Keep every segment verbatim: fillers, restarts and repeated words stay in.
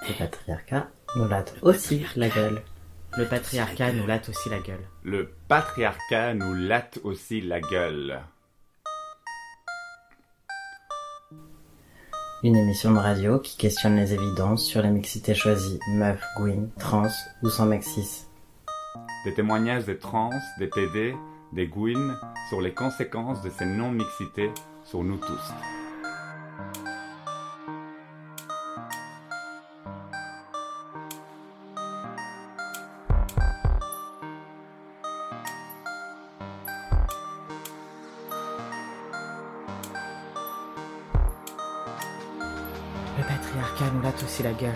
Le patriarcat nous latte aussi la gueule. Le patriarcat nous latte aussi la gueule. Le patriarcat nous latte aussi la gueule. Une émission de radio qui questionne les évidences sur les mixités choisies, meufs, gouines, trans ou sans mec cis. Des témoignages des trans, des P D, des gouines sur les conséquences de ces non-mixités sur nous tous. Le patriarcat nous latte aussi la gueule.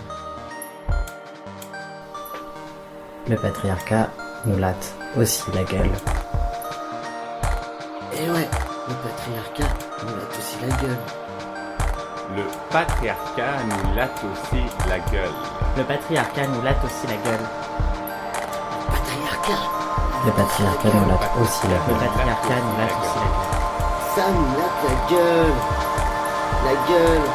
Le patriarcat nous latte aussi la gueule. Et ouais, le patriarcat nous latte aussi la gueule. Le patriarcat nous latte aussi la gueule. Le patriarcat nous latte aussi la gueule. Patriarcat. Le patriarcat nous latte aussi la Le gueule. patriarcat nous latte aussi la gueule. Ça nous latte la gueule. La gueule.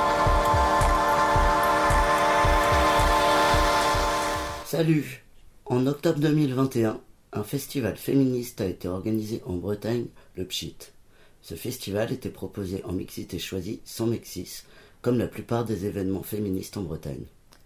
Salut. En octobre deux mille vingt et un, un festival féministe a été organisé en Bretagne, le Pchit. Ce festival était proposé en mixité choisie sans mec cis, comme la plupart des événements féministes en Bretagne.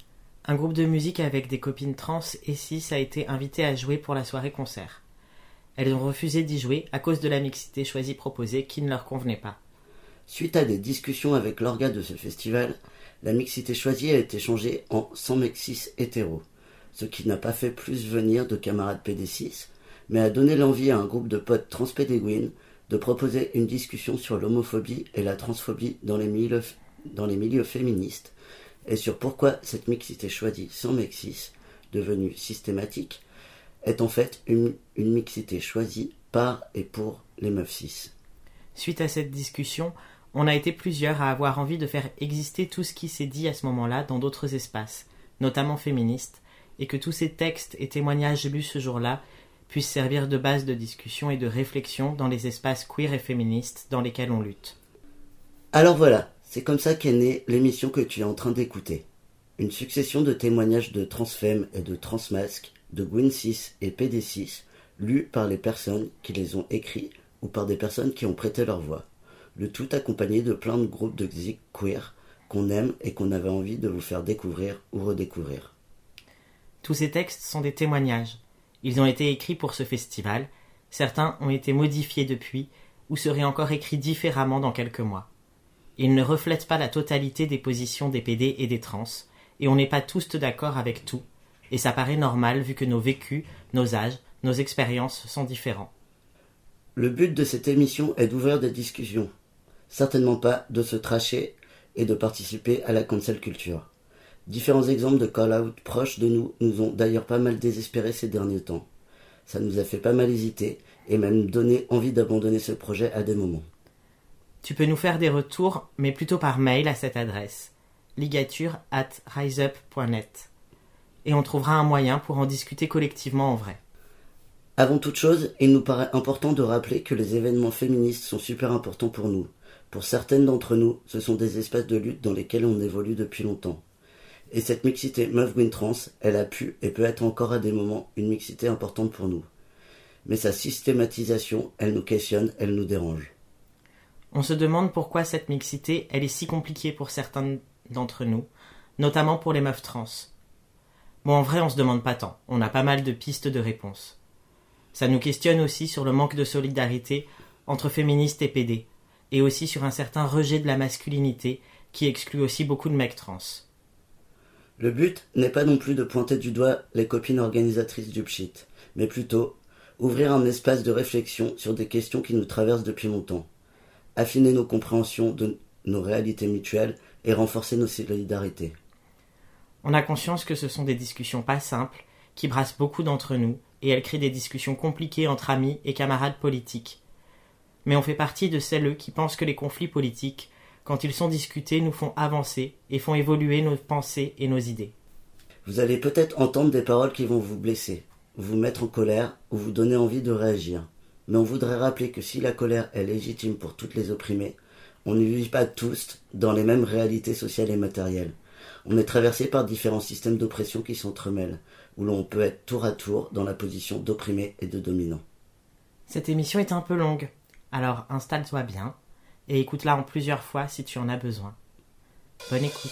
Un groupe de musique avec des copines trans et cis a été invité à jouer pour la soirée concert. Elles ont refusé d'y jouer à cause de la mixité choisie proposée qui ne leur convenait pas. Suite à des discussions avec l'orga de ce festival, la mixité choisie a été changée en sans mec cis hétéro, ce qui n'a pas fait plus venir de camarades P D six, mais a donné l'envie à un groupe de potes transpédéguines de proposer une discussion sur l'homophobie et la transphobie dans les milieux, dans les milieux féministes, et sur pourquoi cette mixité choisie sans mec cis, devenue systématique, est en fait une, une mixité choisie par et pour les meufs cis. Suite à cette discussion, on a été plusieurs à avoir envie de faire exister tout ce qui s'est dit à ce moment-là dans d'autres espaces, notamment féministes, et que tous ces textes et témoignages lus ce jour-là puissent servir de base de discussion et de réflexion dans les espaces queer et féministes dans lesquels on lutte. Alors voilà, c'est comme ça qu'est née l'émission que tu es en train d'écouter. Une succession de témoignages de transfemmes et de transmasques, de gouines cis et P D six, lus par les personnes qui les ont écrits ou par des personnes qui ont prêté leur voix. Le tout accompagné de plein de groupes de zik queer qu'on aime et qu'on avait envie de vous faire découvrir ou redécouvrir. Tous ces textes sont des témoignages. Ils ont été écrits pour ce festival, certains ont été modifiés depuis, ou seraient encore écrits différemment dans quelques mois. Ils ne reflètent pas la totalité des positions des P D et des trans, et on n'est pas tous d'accord avec tout, et ça paraît normal vu que nos vécus, nos âges, nos expériences sont différents. Le but de cette émission est d'ouvrir des discussions, certainement pas de se tracher et de participer à la cancel culture. Différents exemples de call-out proches de nous nous ont d'ailleurs pas mal désespérés ces derniers temps. Ça nous a fait pas mal hésiter et même donné envie d'abandonner ce projet à des moments. Tu peux nous faire des retours, mais plutôt par mail à cette adresse, ligature arobase riseup point net. Et on trouvera un moyen pour en discuter collectivement en vrai. Avant toute chose, il nous paraît important de rappeler que les événements féministes sont super importants pour nous. Pour certaines d'entre nous, ce sont des espaces de lutte dans lesquels on évolue depuis longtemps. Et cette mixité meuf gouine trans, elle a pu et peut être encore à des moments une mixité importante pour nous. Mais sa systématisation, elle nous questionne, elle nous dérange. On se demande pourquoi cette mixité, elle est si compliquée pour certains d'entre nous, notamment pour les meufs trans. Bon, en vrai, on se demande pas tant, on a pas mal de pistes de réponses. Ça nous questionne aussi sur le manque de solidarité entre féministes et P D, et aussi sur un certain rejet de la masculinité qui exclut aussi beaucoup de mecs trans. Le but n'est pas non plus de pointer du doigt les copines organisatrices du Pchit, mais plutôt ouvrir un espace de réflexion sur des questions qui nous traversent depuis longtemps, affiner nos compréhensions de nos réalités mutuelles et renforcer nos solidarités. On a conscience que ce sont des discussions pas simples, qui brassent beaucoup d'entre nous, et elles créent des discussions compliquées entre amis et camarades politiques. Mais on fait partie de celles qui pensent que les conflits politiques, quand ils sont discutés, nous font avancer et font évoluer nos pensées et nos idées. Vous allez peut-être entendre des paroles qui vont vous blesser, vous mettre en colère ou vous donner envie de réagir. Mais on voudrait rappeler que si la colère est légitime pour toutes les opprimées, on ne vit pas tous dans les mêmes réalités sociales et matérielles. On est traversé par différents systèmes d'oppression qui s'entremêlent, où l'on peut être tour à tour dans la position d'opprimé et de dominant. Cette émission est un peu longue, alors installe-toi bien et écoute-la en plusieurs fois si tu en as besoin. Bonne écoute.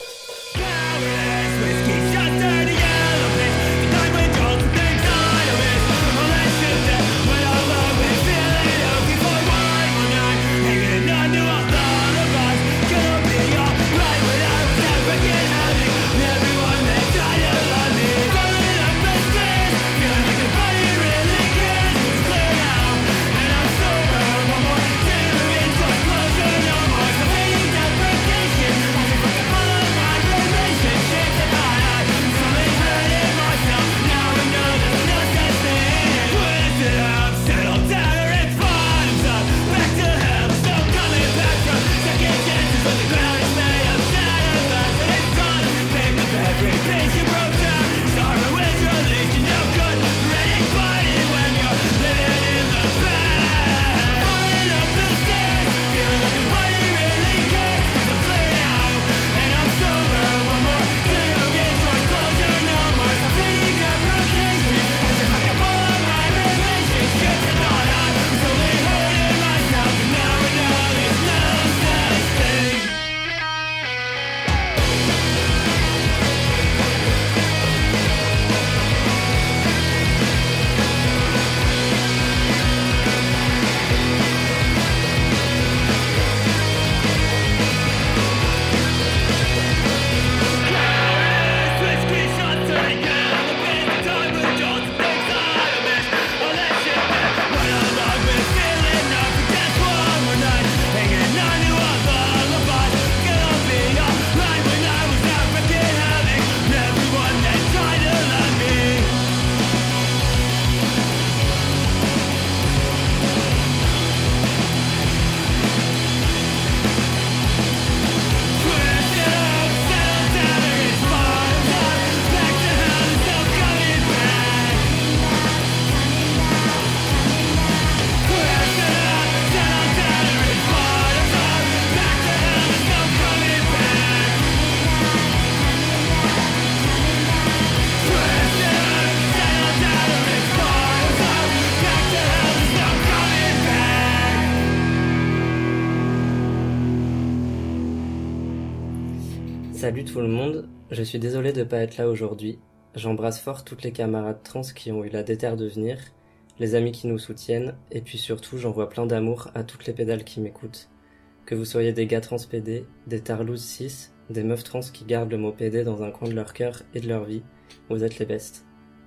Salut tout le monde, je suis désolé de ne pas être là aujourd'hui. J'embrasse fort toutes les camarades trans qui ont eu la déterre de venir, les amis qui nous soutiennent, et puis surtout j'envoie plein d'amour à toutes les pédales qui m'écoutent. Que vous soyez des gars trans P D, des tarlouses cis, des meufs trans qui gardent le mot P D dans un coin de leur cœur et de leur vie, vous êtes les bestes.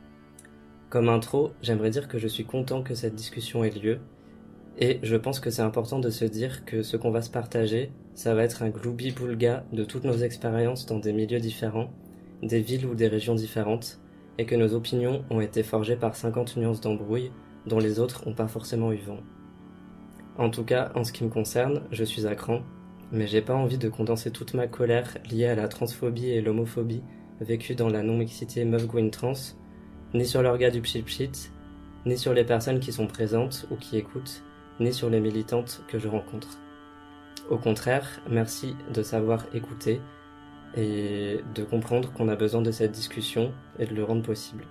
Comme intro, j'aimerais dire que je suis content que cette discussion ait lieu, et je pense que c'est important de se dire que ce qu'on va se partager, ça va être un gloubi-boulga de toutes nos expériences dans des milieux différents, des villes ou des régions différentes, et que nos opinions ont été forgées par cinquante nuances d'embrouille dont les autres n'ont pas forcément eu vent. En tout cas, en ce qui me concerne, je suis à cran, mais j'ai pas envie de condenser toute ma colère liée à la transphobie et l'homophobie vécue dans la non-mixité meuf-gouine trans, ni sur l'orga du pchit-pchit, ni sur les personnes qui sont présentes ou qui écoutent, ni sur les militantes que je rencontre. Au contraire, merci de savoir écouter et de comprendre qu'on a besoin de cette discussion et de le rendre possible.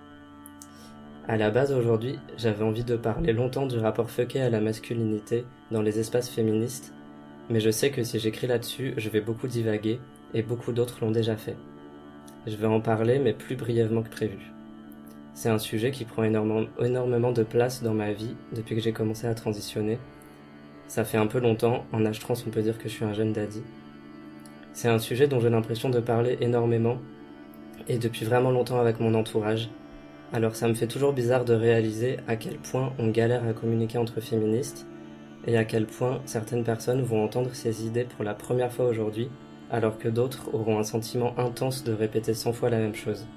À la base aujourd'hui, j'avais envie de parler longtemps du rapport fucké à la masculinité dans les espaces féministes, mais je sais que si j'écris là-dessus, je vais beaucoup divaguer et beaucoup d'autres l'ont déjà fait. Je vais en parler mais plus brièvement que prévu. C'est un sujet qui prend énormément, énormément de place dans ma vie depuis que j'ai commencé à transitionner. Ça fait un peu longtemps, en âge trans on peut dire que je suis un jeune daddy. C'est un sujet dont j'ai l'impression de parler énormément, et depuis vraiment longtemps avec mon entourage. Alors ça me fait toujours bizarre de réaliser à quel point on galère à communiquer entre féministes, et à quel point certaines personnes vont entendre ces idées pour la première fois aujourd'hui, alors que d'autres auront un sentiment intense de répéter cent fois la même chose.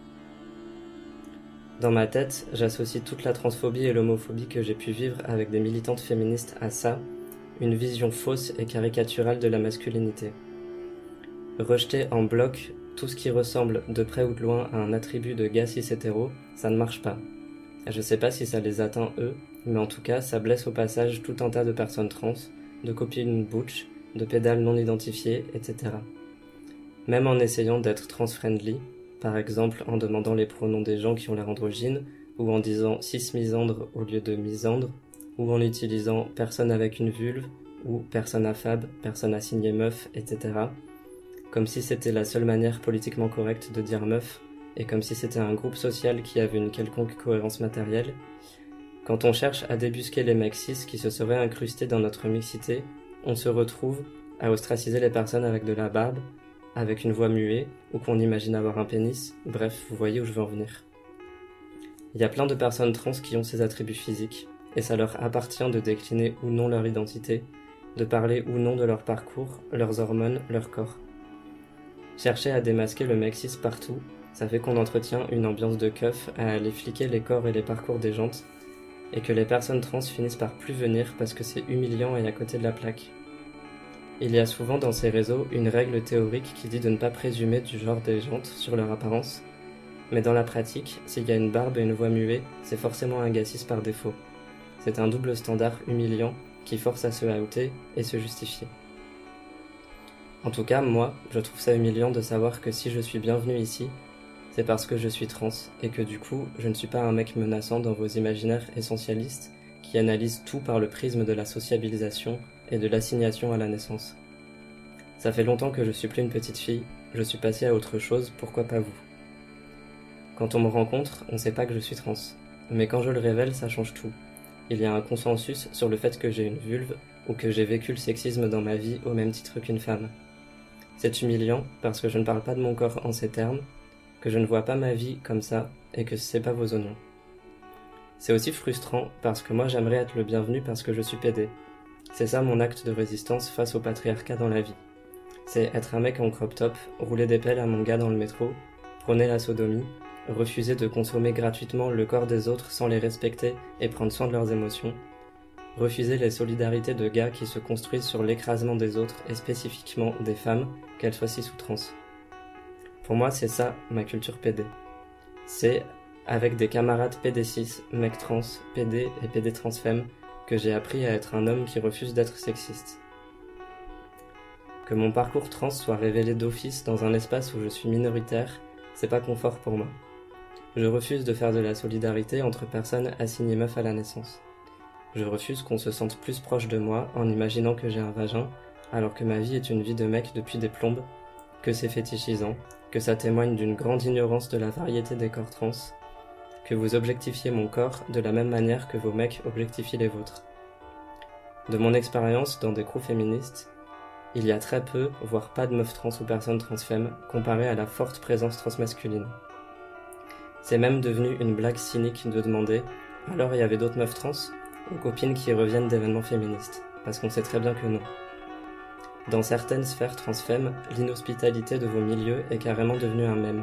Dans ma tête, j'associe toute la transphobie et l'homophobie que j'ai pu vivre avec des militantes féministes à ça, une vision fausse et caricaturale de la masculinité. Rejeter en bloc tout ce qui ressemble de près ou de loin à un attribut de gars cis hétéro, ça ne marche pas. Je sais pas si ça les atteint eux, mais en tout cas ça blesse au passage tout un tas de personnes trans, de copines butch, de pédales non identifiées, et cetera. Même en essayant d'être trans-friendly, par exemple en demandant les pronoms des gens qui ont l'air androgynes, ou en disant cis-misandre au lieu de misandre, ou en utilisant personne avec une vulve, ou personne affable, personne assignée meuf, et cetera. Comme si c'était la seule manière politiquement correcte de dire meuf, et comme si c'était un groupe social qui avait une quelconque cohérence matérielle. Quand on cherche à débusquer les mecs cis qui se seraient incrustés dans notre mixité, on se retrouve à ostraciser les personnes avec de la barbe, avec une voix muée, ou qu'on imagine avoir un pénis, bref, vous voyez où je veux en venir. Il y a plein de personnes trans qui ont ces attributs physiques, et ça leur appartient de décliner ou non leur identité, de parler ou non de leur parcours, leurs hormones, leur corps. Chercher à démasquer le mec cis partout, ça fait qu'on entretient une ambiance de keuf à aller fliquer les corps et les parcours des jantes, et que les personnes trans finissent par plus venir parce que c'est humiliant et à côté de la plaque. Il y a souvent dans ces réseaux une règle théorique qui dit de ne pas présumer du genre des jantes sur leur apparence, mais dans la pratique, s'il y a une barbe et une voix muée, c'est forcément un gars cis par défaut. C'est un double standard humiliant qui force à se outer et se justifier. En tout cas, moi, je trouve ça humiliant de savoir que si je suis bienvenu ici, c'est parce que je suis trans, et que du coup, je ne suis pas un mec menaçant dans vos imaginaires essentialistes qui analysent tout par le prisme de la sociabilisation et de l'assignation à la naissance. Ça fait longtemps que je suis plus une petite fille, je suis passée à autre chose, pourquoi pas vous? Quand on me rencontre, on sait pas que je suis trans, mais quand je le révèle, ça change tout. Il y a un consensus sur le fait que j'ai une vulve, ou que j'ai vécu le sexisme dans ma vie au même titre qu'une femme. C'est humiliant, parce que je ne parle pas de mon corps en ces termes, que je ne vois pas ma vie comme ça, et que c'est pas vos oignons. C'est aussi frustrant, parce que moi j'aimerais être le bienvenu parce que je suis pédé. C'est ça mon acte de résistance face au patriarcat dans la vie. C'est être un mec en crop top, rouler des pelles à mon gars dans le métro, prôner la sodomie, refuser de consommer gratuitement le corps des autres sans les respecter et prendre soin de leurs émotions, refuser les solidarités de gars qui se construisent sur l'écrasement des autres et spécifiquement des femmes, qu'elles soient cis ou trans. Pour moi, c'est ça, ma culture pédé. C'est, avec des camarades pédé cis, mecs trans, pédé et pédé transfemme, que j'ai appris à être un homme qui refuse d'être sexiste. Que mon parcours trans soit révélé d'office dans un espace où je suis minoritaire, c'est pas confort pour moi. Je refuse de faire de la solidarité entre personnes assignées meufs à la naissance. Je refuse qu'on se sente plus proche de moi en imaginant que j'ai un vagin, alors que ma vie est une vie de mec depuis des plombes, que c'est fétichisant, que ça témoigne d'une grande ignorance de la variété des corps trans, que vous objectifiez mon corps de la même manière que vos mecs objectifient les vôtres. De mon expérience dans des crews féministes, il y a très peu, voire pas de meufs trans ou personnes transfemmes, comparé à la forte présence transmasculine. C'est même devenu une blague cynique de demander « alors il y avait d'autres meufs trans ?» aux copines qui reviennent d'événements féministes, parce qu'on sait très bien que non. Dans certaines sphères transfemmes, l'inhospitalité de vos milieux est carrément devenue un mème.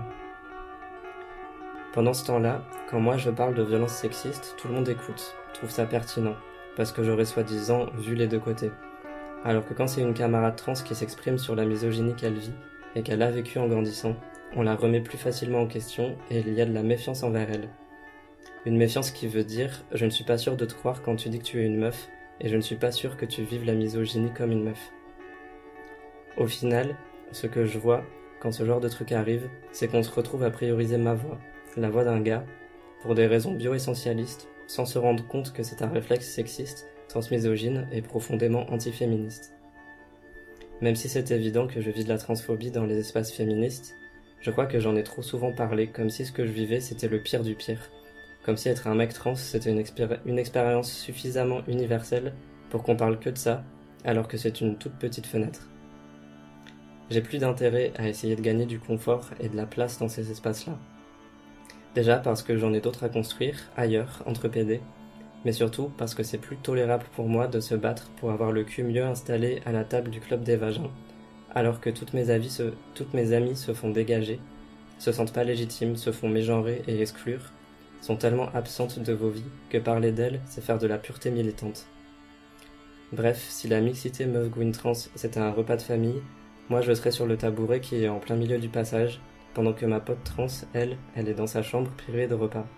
Pendant ce temps-là, quand moi je parle de violences sexistes, tout le monde écoute, trouve ça pertinent, parce que j'aurais soi-disant vu les deux côtés. Alors que quand c'est une camarade trans qui s'exprime sur la misogynie qu'elle vit, et qu'elle a vécue en grandissant, on la remet plus facilement en question, et il y a de la méfiance envers elle. Une méfiance qui veut dire « je ne suis pas sûr de te croire quand tu dis que tu es une meuf, et je ne suis pas sûr que tu vives la misogynie comme une meuf. » Au final, ce que je vois, quand ce genre de truc arrive, c'est qu'on se retrouve à prioriser ma voix, la voix d'un gars, pour des raisons bio-essentialistes, sans se rendre compte que c'est un réflexe sexiste, transmisogyne et profondément antiféministe. Même si c'est évident que je vis de la transphobie dans les espaces féministes, je crois que j'en ai trop souvent parlé comme si ce que je vivais c'était le pire du pire, comme si être un mec trans c'était une, expéri- une expérience suffisamment universelle pour qu'on parle que de ça, alors que c'est une toute petite fenêtre. J'ai plus d'intérêt à essayer de gagner du confort et de la place dans ces espaces-là. Déjà parce que j'en ai d'autres à construire, ailleurs, entre pédés, mais surtout parce que c'est plus tolérable pour moi de se battre pour avoir le cul mieux installé à la table du club des vagins, alors que toutes mes, avis se, toutes mes amies se font dégager, se sentent pas légitimes, se font mégenrer et exclure, sont tellement absentes de vos vies que parler d'elles, c'est faire de la pureté militante. Bref, si la mixité meuf Gwyn trans c'était un repas de famille, moi je serais sur le tabouret qui est en plein milieu du passage, pendant que ma pote trans, elle, elle est dans sa chambre privée de repas.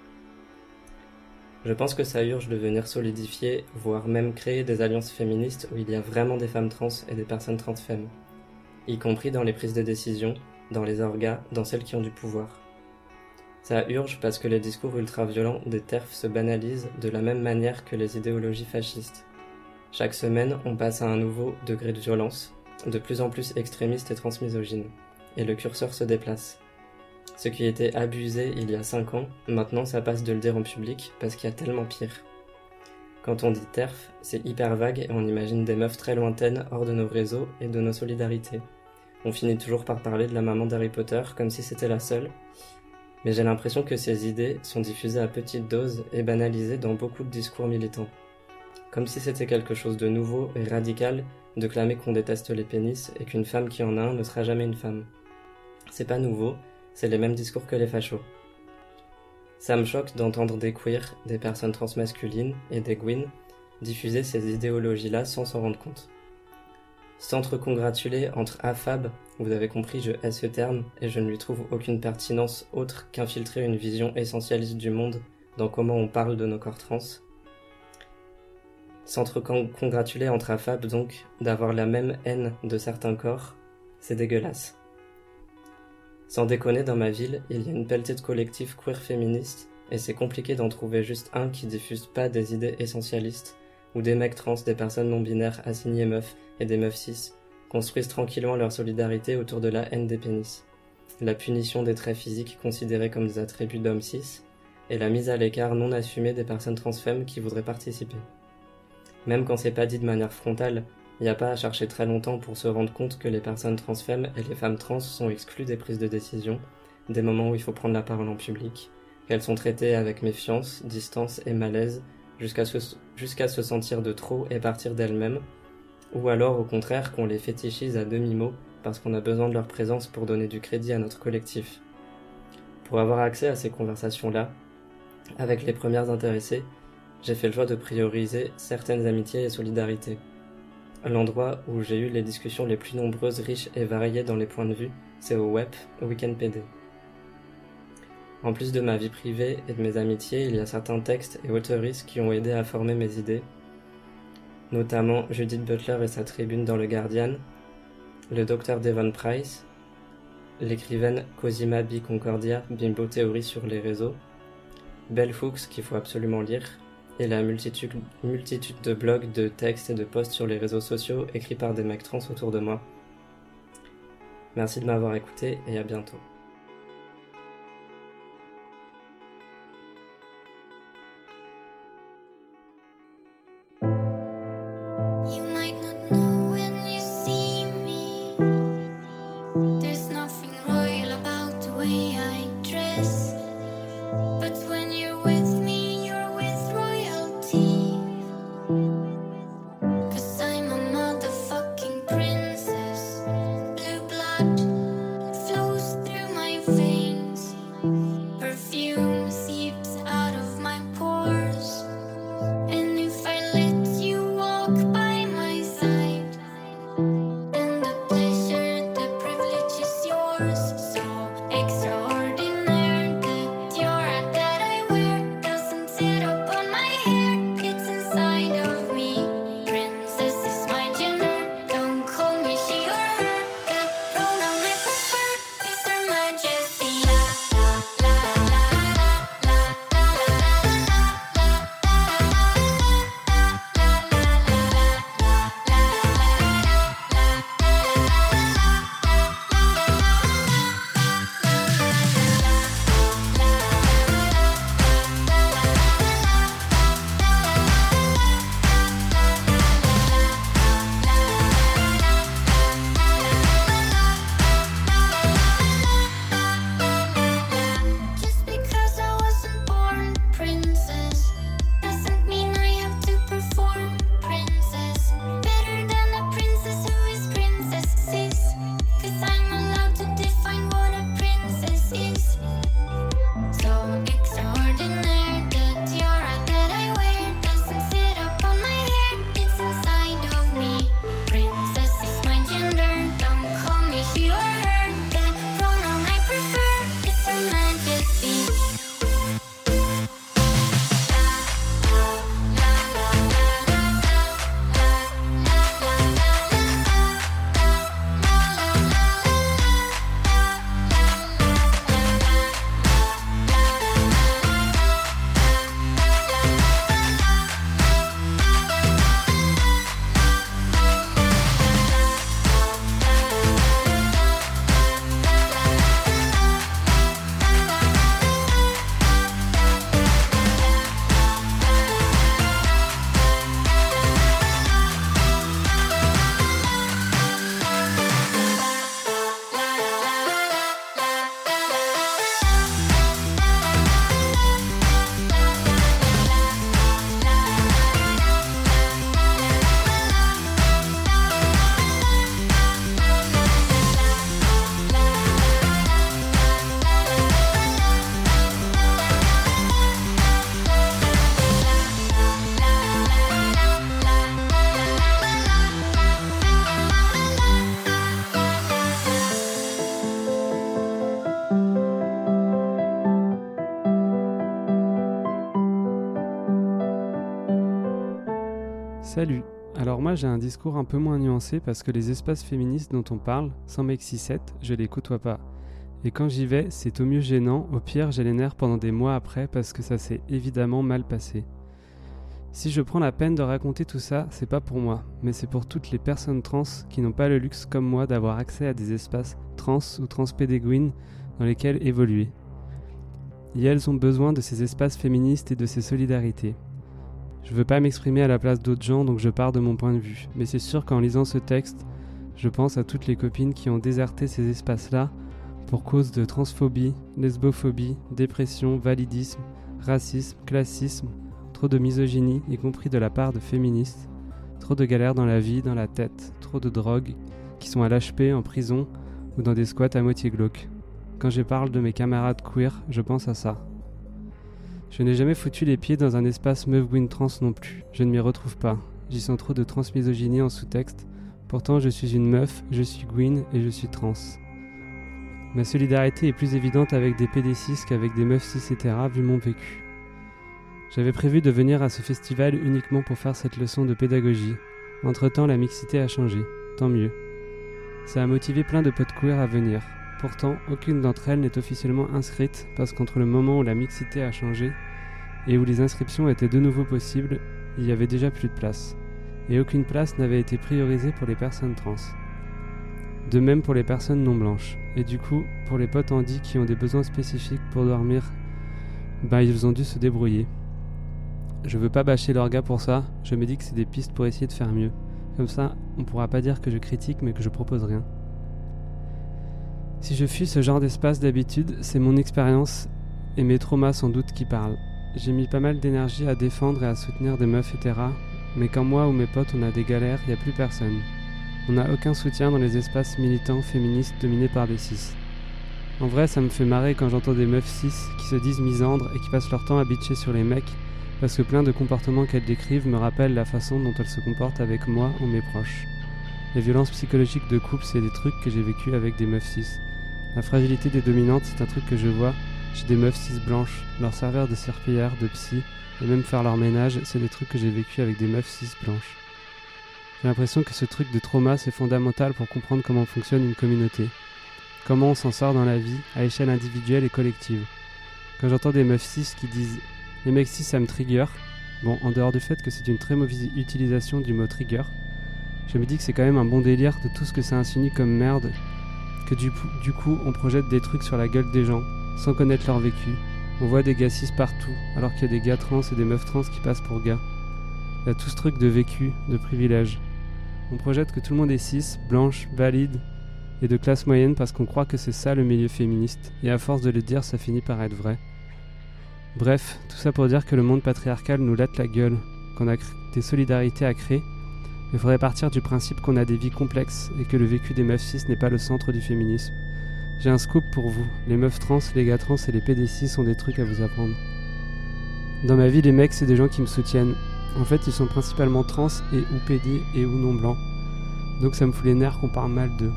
Je pense que ça urge de venir solidifier, voire même créer des alliances féministes où il y a vraiment des femmes trans et des personnes transfemmes. y compris dans les prises de décision, dans les orgas, dans celles qui ont du pouvoir. Ça urge parce que les discours ultra-violents des TERF se banalisent de la même manière que les idéologies fascistes. Chaque semaine, on passe à un nouveau degré de violence, de plus en plus extrémiste et transmisogyne, et le curseur se déplace. Ce qui était abusé il y a cinq ans, maintenant ça passe de le dire en public parce qu'il y a tellement pire. Quand on dit TERF, c'est hyper vague et on imagine des meufs très lointaines hors de nos réseaux et de nos solidarités. On finit toujours par parler de la maman d'Harry Potter comme si c'était la seule, mais j'ai l'impression que ces idées sont diffusées à petite dose et banalisées dans beaucoup de discours militants. Comme si c'était quelque chose de nouveau et radical de clamer qu'on déteste les pénis et qu'une femme qui en a un ne sera jamais une femme. C'est pas nouveau, c'est les mêmes discours que les fachos. Ça me choque d'entendre des queers, des personnes transmasculines et des gwyn diffuser ces idéologies-là sans s'en rendre compte. S'entre-congratuler entre affab, vous avez compris, je hais ce terme et je ne lui trouve aucune pertinence autre qu'infiltrer une vision essentialiste du monde dans comment on parle de nos corps trans. S'entre-congratuler entre affab donc, d'avoir la même haine de certains corps, c'est dégueulasse. Sans déconner, dans ma ville, il y a une pelletée de collectifs queer féministes et c'est compliqué d'en trouver juste un qui diffuse pas des idées essentialistes où des mecs trans, des personnes non-binaires assignées meufs et des meufs cis construisent tranquillement leur solidarité autour de la haine des pénis, la punition des traits physiques considérés comme des attributs d'hommes cis et la mise à l'écart non assumée des personnes transfemmes qui voudraient participer. Même quand c'est pas dit de manière frontale, il n'y a pas à chercher très longtemps pour se rendre compte que les personnes transfemmes et les femmes trans sont exclues des prises de décision, des moments où il faut prendre la parole en public, qu'elles sont traitées avec méfiance, distance et malaise, jusqu'à se, jusqu'à se sentir de trop et partir d'elles-mêmes, ou alors au contraire qu'on les fétichise à demi-mot parce qu'on a besoin de leur présence pour donner du crédit à notre collectif. Pour avoir accès à ces conversations-là, avec les premières intéressées, j'ai fait le choix de prioriser certaines amitiés et solidarités. L'endroit où j'ai eu les discussions les plus nombreuses, riches et variées dans les points de vue, c'est au W E P Weekend P D. En plus de ma vie privée et de mes amitiés, il y a certains textes et auteuristes qui ont aidé à former mes idées, notamment Judith Butler et sa tribune dans le Guardian, le docteur Devon Price, l'écrivaine Cosima B. Concordia, Bimbo Théorie sur les réseaux, Bell Hooks qu'il faut absolument lire, et la multitude, multitude de blogs, de textes et de posts sur les réseaux sociaux écrits par des mecs trans autour de moi. Merci de m'avoir écouté et à bientôt. Salut. Alors moi j'ai un discours un peu moins nuancé parce que les espaces féministes dont on parle, sans Mexi sept, je les côtoie pas. Et quand j'y vais, c'est au mieux gênant, au pire j'ai les nerfs pendant des mois après parce que ça s'est évidemment mal passé. Si je prends la peine de raconter tout ça, c'est pas pour moi, mais c'est pour toutes les personnes trans qui n'ont pas le luxe comme moi d'avoir accès à des espaces trans ou transpédéguines dans lesquels évoluer. Et elles ont besoin de ces espaces féministes et de ces solidarités. Je veux pas m'exprimer à la place d'autres gens, donc je pars de mon point de vue, mais c'est sûr qu'en lisant ce texte, je pense à toutes les copines qui ont déserté ces espaces-là pour cause de transphobie, lesbophobie, dépression, validisme, racisme, classisme, trop de misogynie, y compris de la part de féministes, trop de galères dans la vie, dans la tête, trop de drogues, qui sont à l'H P, en prison, ou dans des squats à moitié glauques. Quand je parle de mes camarades queer, je pense à ça. Je n'ai jamais foutu les pieds dans un espace meuf gwyn trans non plus, je ne m'y retrouve pas, j'y sens trop de transmisogynie en sous-texte, pourtant je suis une meuf, je suis gwyn et je suis trans. Ma solidarité est plus évidente avec des P D cis qu'avec des meufs cis hétéras vu mon vécu. J'avais prévu de venir à ce festival uniquement pour faire cette leçon de pédagogie. Entre-temps, la mixité a changé. Tant mieux. Ça a motivé plein de potes queer à venir. Pourtant, aucune d'entre elles n'est officiellement inscrite parce qu'entre le moment où la mixité a changé et où les inscriptions étaient de nouveau possibles, il y avait déjà plus de place. Et aucune place n'avait été priorisée pour les personnes trans. De même pour les personnes non blanches. Et du coup, pour les potes handis qui ont des besoins spécifiques pour dormir, bah ils ont dû se débrouiller. Je veux pas bâcher leur gars pour ça, je me dis que c'est des pistes pour essayer de faire mieux. Comme ça, on pourra pas dire que je critique mais que je propose rien. Si je fuis ce genre d'espace d'habitude, c'est mon expérience et mes traumas sans doute qui parlent. J'ai mis pas mal d'énergie à défendre et à soutenir des meufs hétéras, mais quand moi ou mes potes on a des galères, y a plus personne. On n'a aucun soutien dans les espaces militants féministes dominés par des cis. En vrai, ça me fait marrer quand j'entends des meufs cis qui se disent misandres et qui passent leur temps à bitcher sur les mecs parce que plein de comportements qu'elles décrivent me rappellent la façon dont elles se comportent avec moi ou mes proches. Les violences psychologiques de couple, c'est des trucs que j'ai vécu avec des meufs cis. La fragilité des dominantes, c'est un truc que je vois chez des meufs cis blanches. Leur servir de serpillière, de psy, et même faire leur ménage, c'est des trucs que j'ai vécu avec des meufs cis blanches. J'ai l'impression que ce truc de trauma, c'est fondamental pour comprendre comment fonctionne une communauté. Comment on s'en sort dans la vie, à échelle individuelle et collective. Quand j'entends des meufs cis qui disent « les mecs cis, ça me trigger », bon, en dehors du fait que c'est une très mauvaise utilisation du mot « trigger », je me dis que c'est quand même un bon délire de tout ce que ça insinue comme merde, que du, du coup on projette des trucs sur la gueule des gens, sans connaître leur vécu. On voit des gars cis partout, alors qu'il y a des gars trans et des meufs trans qui passent pour gars. Il y a tout ce truc de vécu, de privilège. On projette que tout le monde est cis, blanche, valide et de classe moyenne parce qu'on croit que c'est ça le milieu féministe, et à force de le dire, ça finit par être vrai. Bref, tout ça pour dire que le monde patriarcal nous latte la gueule, qu'on a des solidarités à créer, mais il faudrait partir du principe qu'on a des vies complexes et que le vécu des meufs cis n'est pas le centre du féminisme. J'ai un scoop pour vous, les meufs trans, les gars trans et les P D cis ont des trucs à vous apprendre. Dans ma vie, les mecs, c'est des gens qui me soutiennent. En fait, ils sont principalement trans et ou P D et ou non blancs. Donc ça me fout les nerfs qu'on parle mal d'eux.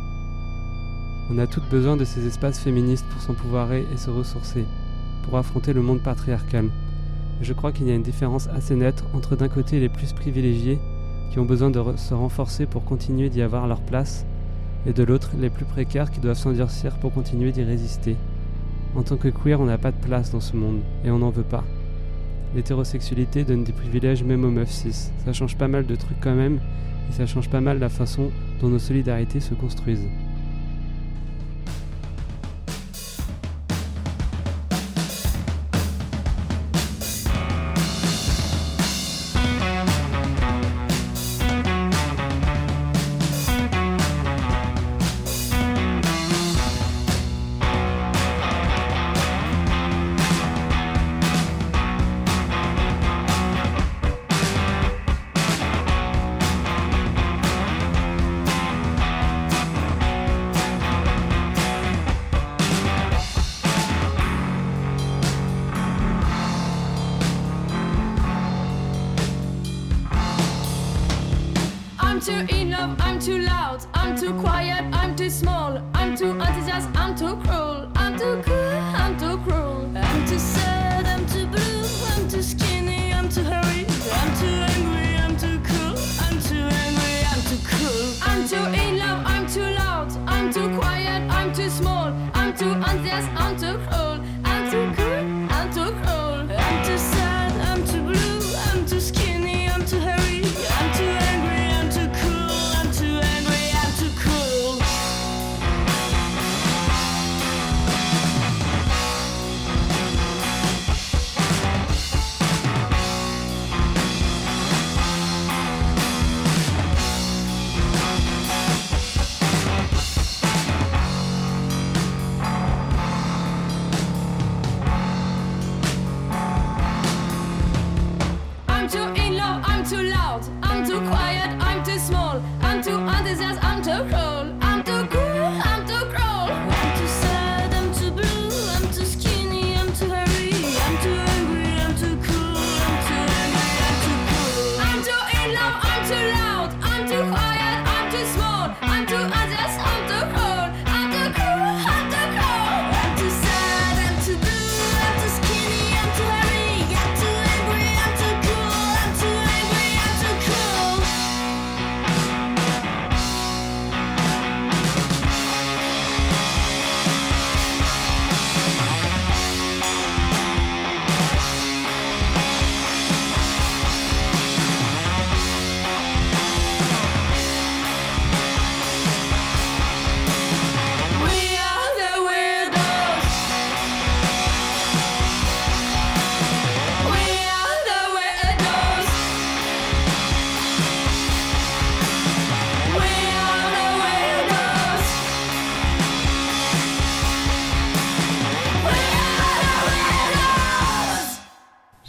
On a toutes besoin de ces espaces féministes pour s'empouvoirer et se ressourcer, pour affronter le monde patriarcal. Et je crois qu'il y a une différence assez nette entre d'un côté les plus privilégiés, qui ont besoin de re- se renforcer pour continuer d'y avoir leur place, et de l'autre, les plus précaires qui doivent s'endurcir pour continuer d'y résister. En tant que queer, on n'a pas de place dans ce monde, et on n'en veut pas. L'hétérosexualité donne des privilèges même aux meufs cis. Ça change pas mal de trucs quand même, et ça change pas mal la façon dont nos solidarités se construisent. I'm too in love, I'm too loud, I'm too quiet, I'm too small, I'm too enthusiastic, I'm too cruel, I'm too cool, I'm too cruel, I'm too sad, I'm too blue, I'm too skinny, I'm too hurried, I'm too angry, I'm too cool,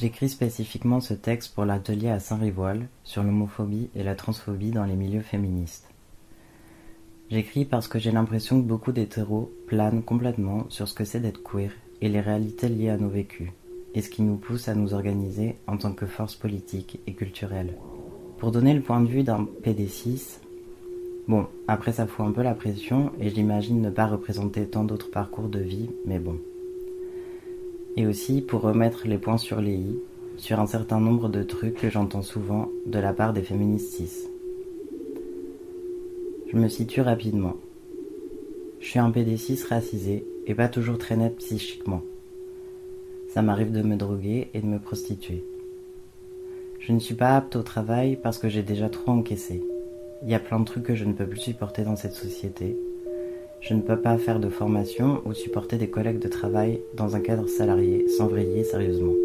J'écris spécifiquement ce texte pour l'atelier à Saint-Rivoal sur l'homophobie et la transphobie dans les milieux féministes. J'écris parce que j'ai l'impression que beaucoup d'hétéros planent complètement sur ce que c'est d'être queer et les réalités liées à nos vécus, et ce qui nous pousse à nous organiser en tant que force politique et culturelle. Pour donner le point de vue d'un P D cis, bon, après ça fout un peu la pression et j'imagine ne pas représenter tant d'autres parcours de vie, mais bon. Et aussi pour remettre les points sur les i, sur un certain nombre de trucs que j'entends souvent de la part des féministes cis. Je me situe rapidement. Je suis un P D cis racisé et pas toujours très net psychiquement. Ça m'arrive de me droguer et de me prostituer. Je ne suis pas apte au travail parce que j'ai déjà trop encaissé. Il y a plein de trucs que je ne peux plus supporter dans cette société. Je ne peux pas faire de formation ou supporter des collègues de travail dans un cadre salarié sans vriller sérieusement.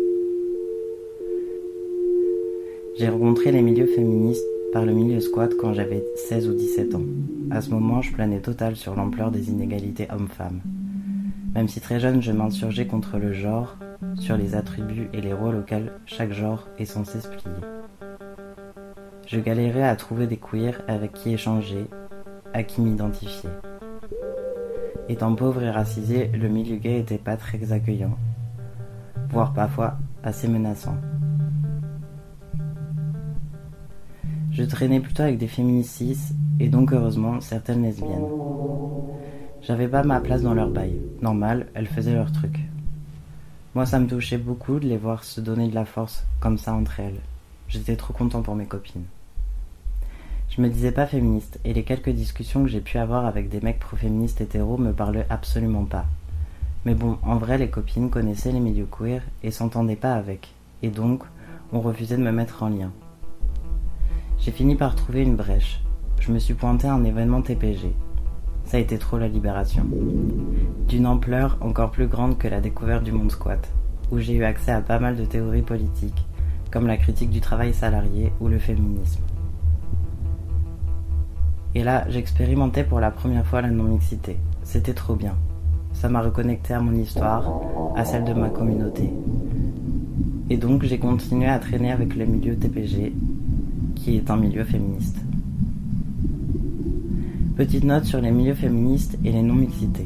J'ai rencontré les milieux féministes par le milieu squat quand j'avais seize ou dix-sept ans. À ce moment, je planais total sur l'ampleur des inégalités hommes-femmes. Même si très jeune, je m'insurgeais contre le genre, sur les attributs et les rôles auxquels chaque genre est censé se plier. Je galérais à trouver des queers avec qui échanger, à qui m'identifier. Étant pauvre et racisé, le milieu gay était pas très accueillant, voire parfois assez menaçant. Je traînais plutôt avec des féministes cis, et donc heureusement certaines lesbiennes. J'avais pas ma place dans leur bail, normal, elles faisaient leur truc. Moi ça me touchait beaucoup de les voir se donner de la force comme ça entre elles. J'étais trop content pour mes copines. Je me disais pas féministe, et les quelques discussions que j'ai pu avoir avec des mecs pro-féministes hétéros me parlaient absolument pas. Mais bon, en vrai, les copines connaissaient les milieux queer et s'entendaient pas avec, et donc, on refusait de me mettre en lien. J'ai fini par trouver une brèche. Je me suis pointé à un événement T P G. Ça a été trop la libération. D'une ampleur encore plus grande que la découverte du monde squat, où j'ai eu accès à pas mal de théories politiques, comme la critique du travail salarié ou le féminisme. Et là, j'expérimentais pour la première fois la non-mixité. C'était trop bien. Ça m'a reconnecté à mon histoire, à celle de ma communauté. Et donc, j'ai continué à traîner avec le milieu T P G, qui est un milieu féministe. Petite note sur les milieux féministes et les non-mixités.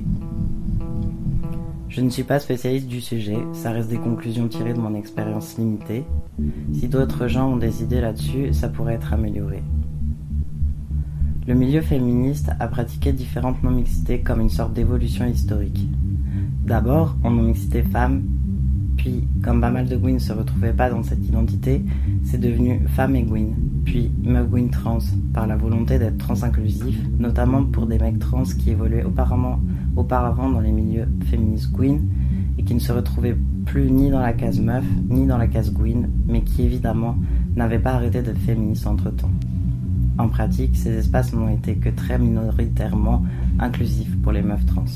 Je ne suis pas spécialiste du sujet, ça reste des conclusions tirées de mon expérience limitée. Si d'autres gens ont des idées là-dessus, ça pourrait être amélioré. Le milieu féministe a pratiqué différentes non-mixités comme une sorte d'évolution historique. D'abord en non-mixité femme, puis comme pas mal de gouines ne se retrouvaient pas dans cette identité, c'est devenu femme et gouine, puis meuf gouine trans par la volonté d'être trans-inclusif, notamment pour des mecs trans qui évoluaient auparavant, auparavant dans les milieux féministes gouines et qui ne se retrouvaient plus ni dans la case meuf ni dans la case gouine, mais qui évidemment n'avaient pas arrêté d'être féministes entre-temps. En pratique, ces espaces n'ont été que très minoritairement inclusifs pour les meufs trans.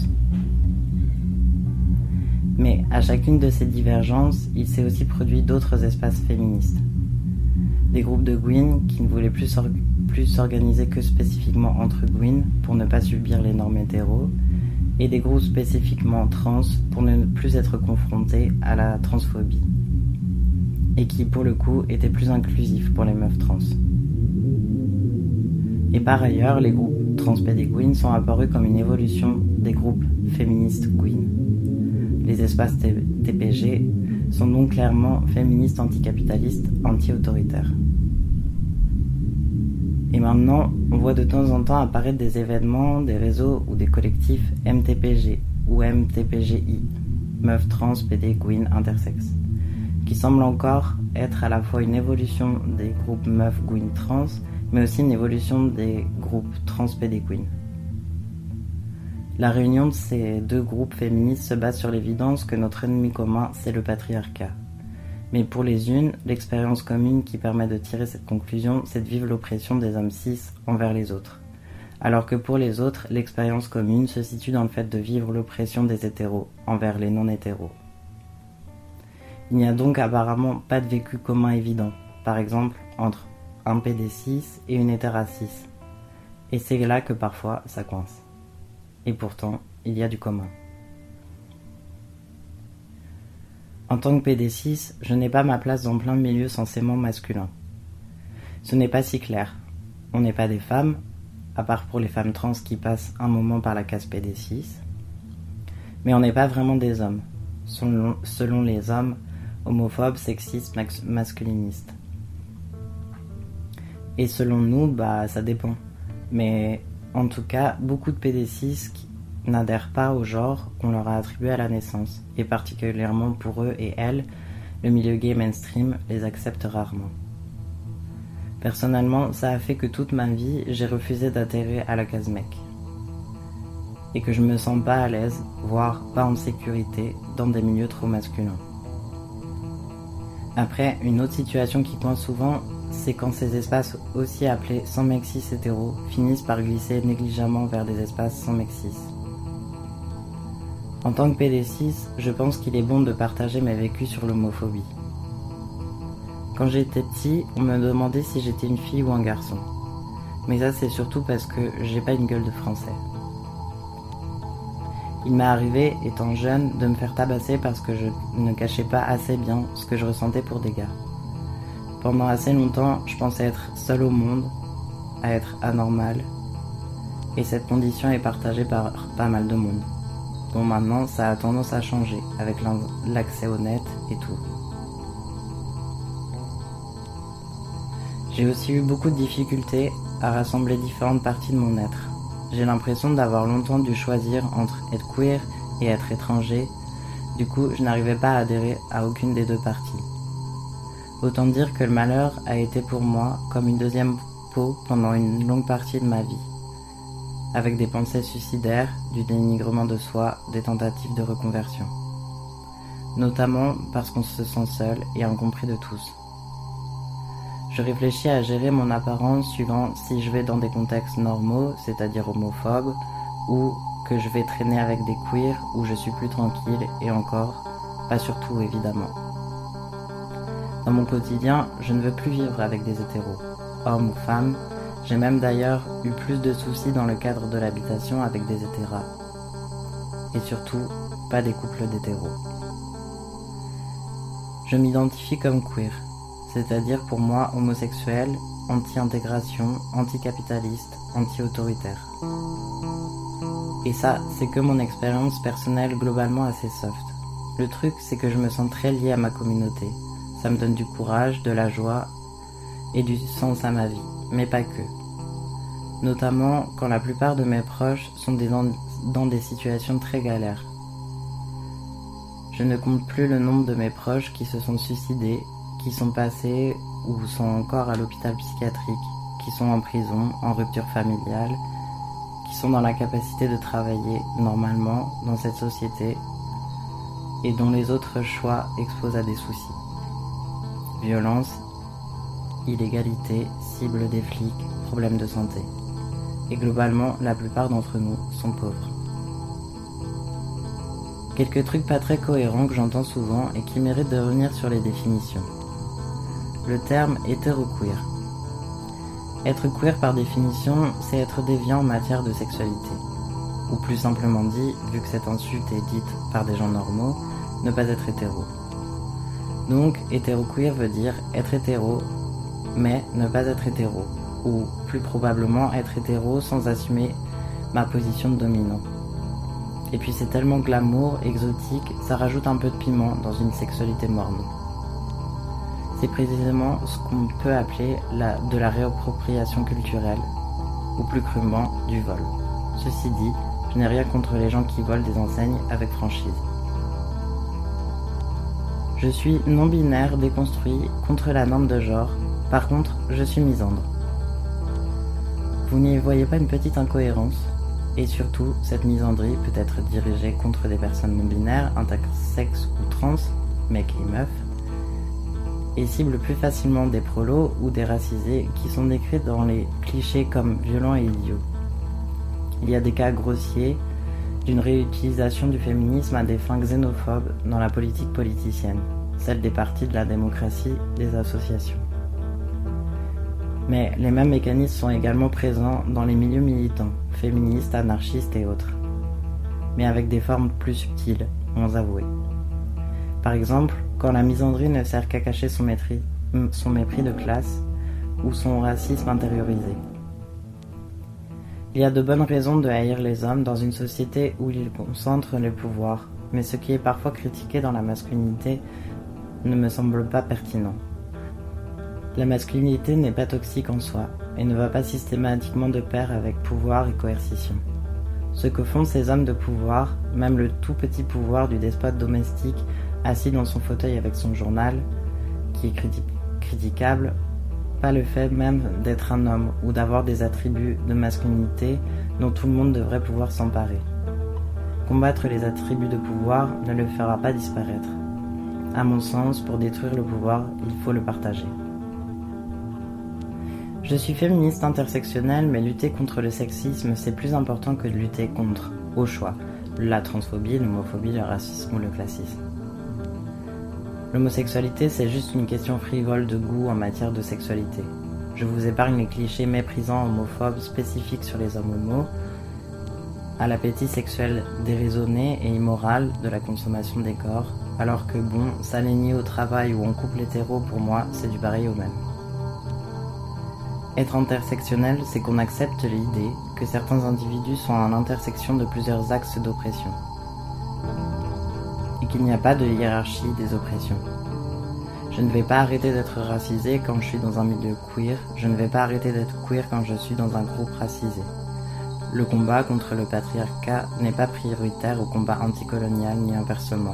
Mais à chacune de ces divergences, il s'est aussi produit d'autres espaces féministes. Des groupes de gouines qui ne voulaient plus, s'or- plus s'organiser que spécifiquement entre gouines pour ne pas subir les normes hétéros, et des groupes spécifiquement trans pour ne plus être confrontés à la transphobie, et qui pour le coup étaient plus inclusifs pour les meufs trans. Et par ailleurs, les groupes trans-pédégouines sont apparus comme une évolution des groupes féministes gouines. Les espaces T P G sont donc clairement féministes anticapitalistes, anti-autoritaires. Et maintenant, on voit de temps en temps apparaître des événements, des réseaux ou des collectifs M T P G ou M T P G I, meufs trans, pédé, gouines, intersexes, qui semblent encore être à la fois une évolution des groupes meufs, gouines, trans, mais aussi une évolution des groupes trans, pédé, gouines. La réunion de ces deux groupes féministes se base sur l'évidence que notre ennemi commun, c'est le patriarcat. Mais pour les unes, l'expérience commune qui permet de tirer cette conclusion, c'est de vivre l'oppression des hommes cis envers les autres. Alors que pour les autres, l'expérience commune se situe dans le fait de vivre l'oppression des hétéros envers les non-hétéros. Il n'y a donc apparemment pas de vécu commun évident, par exemple entre un P D cis et une hétéra cis. Et c'est là que parfois ça coince. Et pourtant, il y a du commun. En tant que P D six, je n'ai pas ma place dans plein de milieux censément masculins. Ce n'est pas si clair. On n'est pas des femmes, à part pour les femmes trans qui passent un moment par la case P D six, mais on n'est pas vraiment des hommes, selon, selon les hommes homophobes, sexistes, max- masculinistes. Et selon nous, bah ça dépend. Mais en tout cas, beaucoup de P D six qui n'adhèrent pas au genre qu'on leur a attribué à la naissance, et particulièrement pour eux et elles, le milieu gay mainstream les accepte rarement. Personnellement, ça a fait que toute ma vie, j'ai refusé d'adhérer à la case mec. Et que je me sens pas à l'aise, voire pas en sécurité, dans des milieux trop masculins. Après, une autre situation qui coince souvent, c'est quand ces espaces aussi appelés sans mec cis hétéro finissent par glisser négligemment vers des espaces sans mec cis. En tant que P D six, je pense qu'il est bon de partager mes vécus sur l'homophobie. Quand j'étais petit, on me demandait si j'étais une fille ou un garçon. Mais ça, c'est surtout parce que j'ai pas une gueule de français. Il m'est arrivé, étant jeune, de me faire tabasser parce que je ne cachais pas assez bien ce que je ressentais pour des gars. Pendant assez longtemps, je pensais être seule au monde, à être anormale. Et cette condition est partagée par pas mal de monde. Bon, maintenant, ça a tendance à changer, avec l'accès au net et tout. J'ai aussi eu beaucoup de difficultés à rassembler différentes parties de mon être. J'ai l'impression d'avoir longtemps dû choisir entre être queer et être étranger. Du coup, je n'arrivais pas à adhérer à aucune des deux parties. Autant dire que le malheur a été pour moi comme une deuxième peau pendant une longue partie de ma vie, avec des pensées suicidaires, du dénigrement de soi, des tentatives de reconversion. Notamment parce qu'on se sent seul et incompris de tous. Je réfléchis à gérer mon apparence suivant si je vais dans des contextes normaux, c'est-à-dire homophobes, ou que je vais traîner avec des queers où je suis plus tranquille, et encore, pas surtout évidemment. Dans mon quotidien, je ne veux plus vivre avec des hétéros, hommes ou femmes. J'ai même d'ailleurs eu plus de soucis dans le cadre de l'habitation avec des hétéras. Et surtout, pas des couples d'hétéros. Je m'identifie comme queer, c'est-à-dire pour moi homosexuel, anti-intégration, anticapitaliste, anti-autoritaire. Et ça, c'est que mon expérience personnelle globalement assez soft. Le truc, c'est que je me sens très lié à ma communauté. Ça me donne du courage, de la joie et du sens à ma vie, mais pas que. Notamment quand la plupart de mes proches sont des dans, dans des situations très galères. Je ne compte plus le nombre de mes proches qui se sont suicidés, qui sont passés ou sont encore à l'hôpital psychiatrique, qui sont en prison, en rupture familiale, qui sont dans la capacité de travailler normalement dans cette société et dont les autres choix exposent à des soucis. Violence, illégalité, cible des flics, problèmes de santé. Et globalement, la plupart d'entre nous sont pauvres. Quelques trucs pas très cohérents que j'entends souvent et qui méritent de revenir sur les définitions. Le terme hétéroqueer. Être queer par définition, c'est être déviant en matière de sexualité. Ou plus simplement dit, vu que cette insulte est dite par des gens normaux, ne pas être hétéro. Donc, hétéroqueer veut dire être hétéro, mais ne pas être hétéro. Ou plus probablement être hétéro sans assumer ma position de dominant. Et puis c'est tellement glamour, exotique, ça rajoute un peu de piment dans une sexualité morne. C'est précisément ce qu'on peut appeler la, de la réappropriation culturelle, ou plus crûment, du vol. Ceci dit, je n'ai rien contre les gens qui volent des enseignes avec franchise. Je suis non-binaire, déconstruit, contre la norme de genre. Par contre, je suis misandre. Vous n'y voyez pas une petite incohérence? Et surtout, cette misandrie peut être dirigée contre des personnes non-binaires, intersexes ou trans, mecs et meufs, et cible plus facilement des prolos ou des racisés qui sont décrits dans les clichés comme violents et idiots. Il y a des cas grossiers d'une réutilisation du féminisme à des fins xénophobes dans la politique politicienne, celle des partis de la démocratie, des associations. Mais les mêmes mécanismes sont également présents dans les milieux militants, féministes, anarchistes et autres. Mais avec des formes plus subtiles, on avouer. Par exemple, quand la misandrie ne sert qu'à cacher son mépris, son mépris de classe ou son racisme intériorisé. Il y a de bonnes raisons de haïr les hommes dans une société où ils concentrent le pouvoir, mais ce qui est parfois critiqué dans la masculinité ne me semble pas pertinent. La masculinité n'est pas toxique en soi et ne va pas systématiquement de pair avec pouvoir et coercition. Ce que font ces hommes de pouvoir, même le tout petit pouvoir du despote domestique assis dans son fauteuil avec son journal, qui est criti- critiquable, pas le fait même d'être un homme ou d'avoir des attributs de masculinité dont tout le monde devrait pouvoir s'emparer. Combattre les attributs de pouvoir ne le fera pas disparaître. À mon sens, pour détruire le pouvoir, il faut le partager. Je suis féministe intersectionnelle, mais lutter contre le sexisme, c'est plus important que de lutter contre, au choix, la transphobie, l'homophobie, le racisme ou le classisme. L'homosexualité, c'est juste une question frivole de goût en matière de sexualité. Je vous épargne les clichés méprisants homophobes spécifiques sur les hommes homos, à l'appétit sexuel déraisonné et immoral de la consommation des corps, alors que bon, s'aligner au travail ou en couple hétéro, pour moi, c'est du pareil au même. Être intersectionnel, c'est qu'on accepte l'idée que certains individus sont à l'intersection de plusieurs axes d'oppression, et qu'il n'y a pas de hiérarchie des oppressions. Je ne vais pas arrêter d'être racisé quand je suis dans un milieu queer, je ne vais pas arrêter d'être queer quand je suis dans un groupe racisé. Le combat contre le patriarcat n'est pas prioritaire au combat anticolonial ni inversement.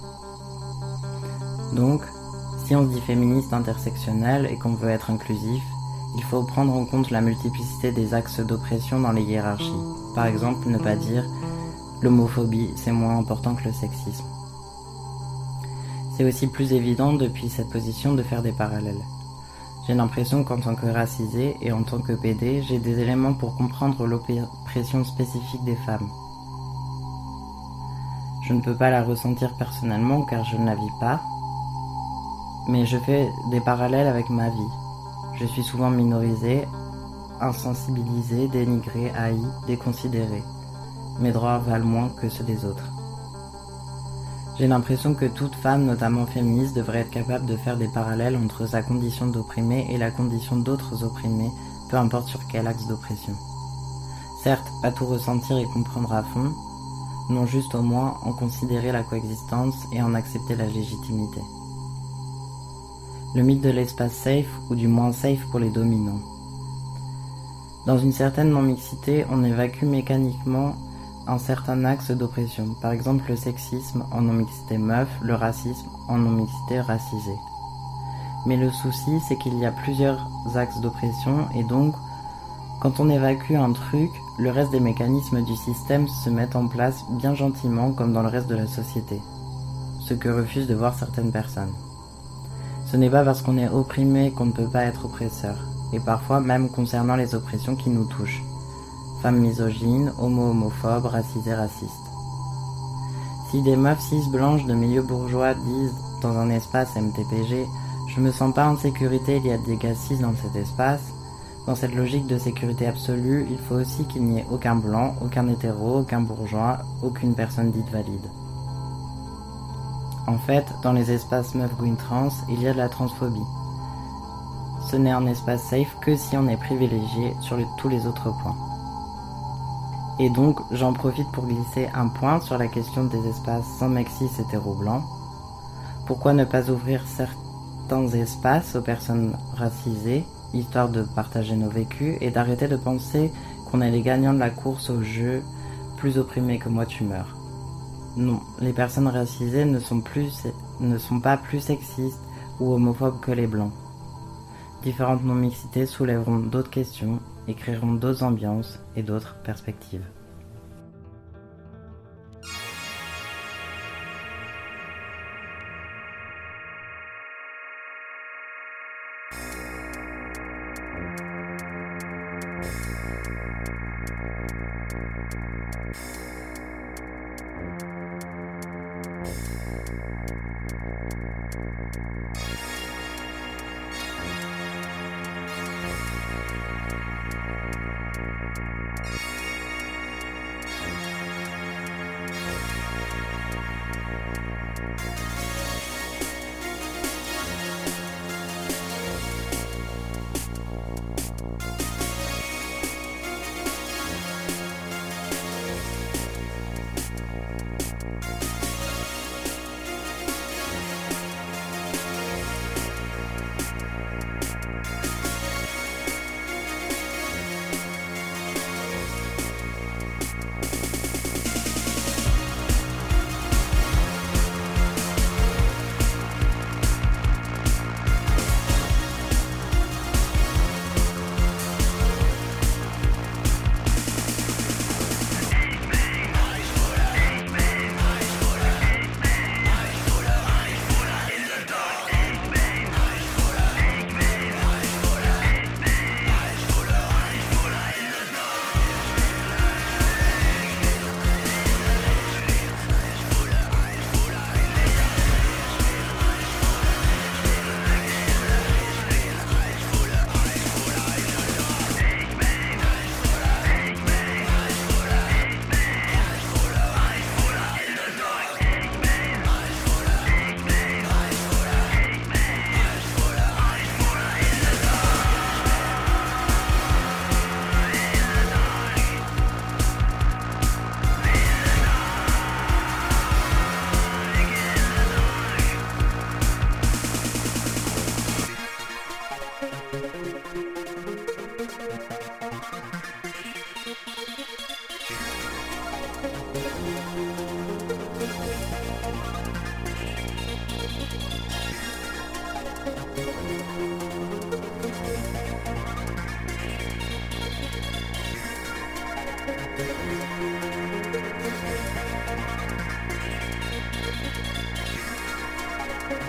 Donc, si on se dit féministe intersectionnel et qu'on veut être inclusif, il faut prendre en compte la multiplicité des axes d'oppression dans les hiérarchies. Par exemple, ne pas dire « l'homophobie, c'est moins important que le sexisme ». C'est aussi plus évident depuis cette position de faire des parallèles. J'ai l'impression qu'en tant que racisé et en tant que P D, j'ai des éléments pour comprendre l'oppression spécifique des femmes. Je ne peux pas la ressentir personnellement car je ne la vis pas, mais je fais des parallèles avec ma vie. Je suis souvent minorisée, insensibilisée, dénigrée, haïe, déconsidérée. Mes droits valent moins que ceux des autres. J'ai l'impression que toute femme, notamment féministe, devrait être capable de faire des parallèles entre sa condition d'opprimée et la condition d'autres opprimés, peu importe sur quel axe d'oppression. Certes, pas tout ressentir et comprendre à fond, non juste au moins en considérer la coexistence et en accepter la légitimité. Le mythe de l'espace safe, ou du moins safe pour les dominants. Dans une certaine non-mixité, on évacue mécaniquement un certain axe d'oppression, par exemple le sexisme en non-mixité meuf, le racisme en non-mixité racisé. Mais le souci, c'est qu'il y a plusieurs axes d'oppression, et donc, quand on évacue un truc, le reste des mécanismes du système se mettent en place bien gentiment comme dans le reste de la société, ce que refusent de voir certaines personnes. Ce n'est pas parce qu'on est opprimé qu'on ne peut pas être oppresseur, et parfois même concernant les oppressions qui nous touchent. Femmes misogynes, homo-homophobes, racisées, racistes. Si des meufs cis blanches de milieu bourgeois disent dans un espace M T P G « Je me sens pas en sécurité, il y a des gars cis dans cet espace », dans cette logique de sécurité absolue, il faut aussi qu'il n'y ait aucun blanc, aucun hétéro, aucun bourgeois, aucune personne dite valide. En fait, dans les espaces meufs green trans, il y a de la transphobie. Ce n'est un espace safe que si on est privilégié sur le, tous les autres points. Et donc, j'en profite pour glisser un point sur la question des espaces sans mecs cis hétéro blancs. Pourquoi ne pas ouvrir certains espaces aux personnes racisées, histoire de partager nos vécus et d'arrêter de penser qu'on est les gagnants de la course au jeu, plus opprimés que moi tu meurs. Non, les personnes racisées ne sont, plus, ne sont pas plus sexistes ou homophobes que les blancs. Différentes non-mixités soulèveront d'autres questions, et créeront d'autres ambiances et d'autres perspectives.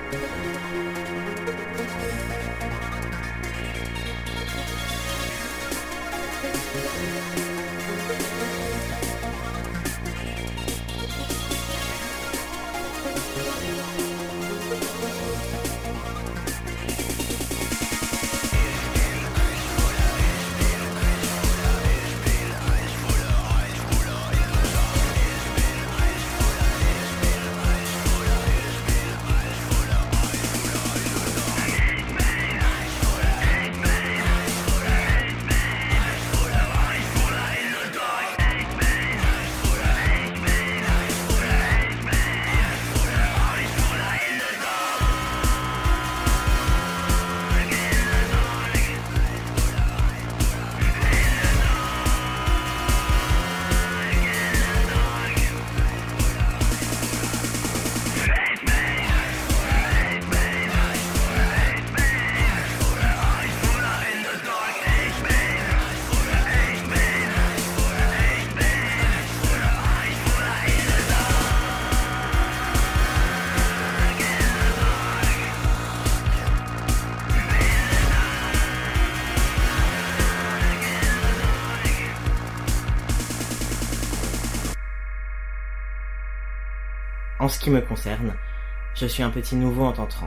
En ce qui me concerne, je suis un petit nouveau en tant trans.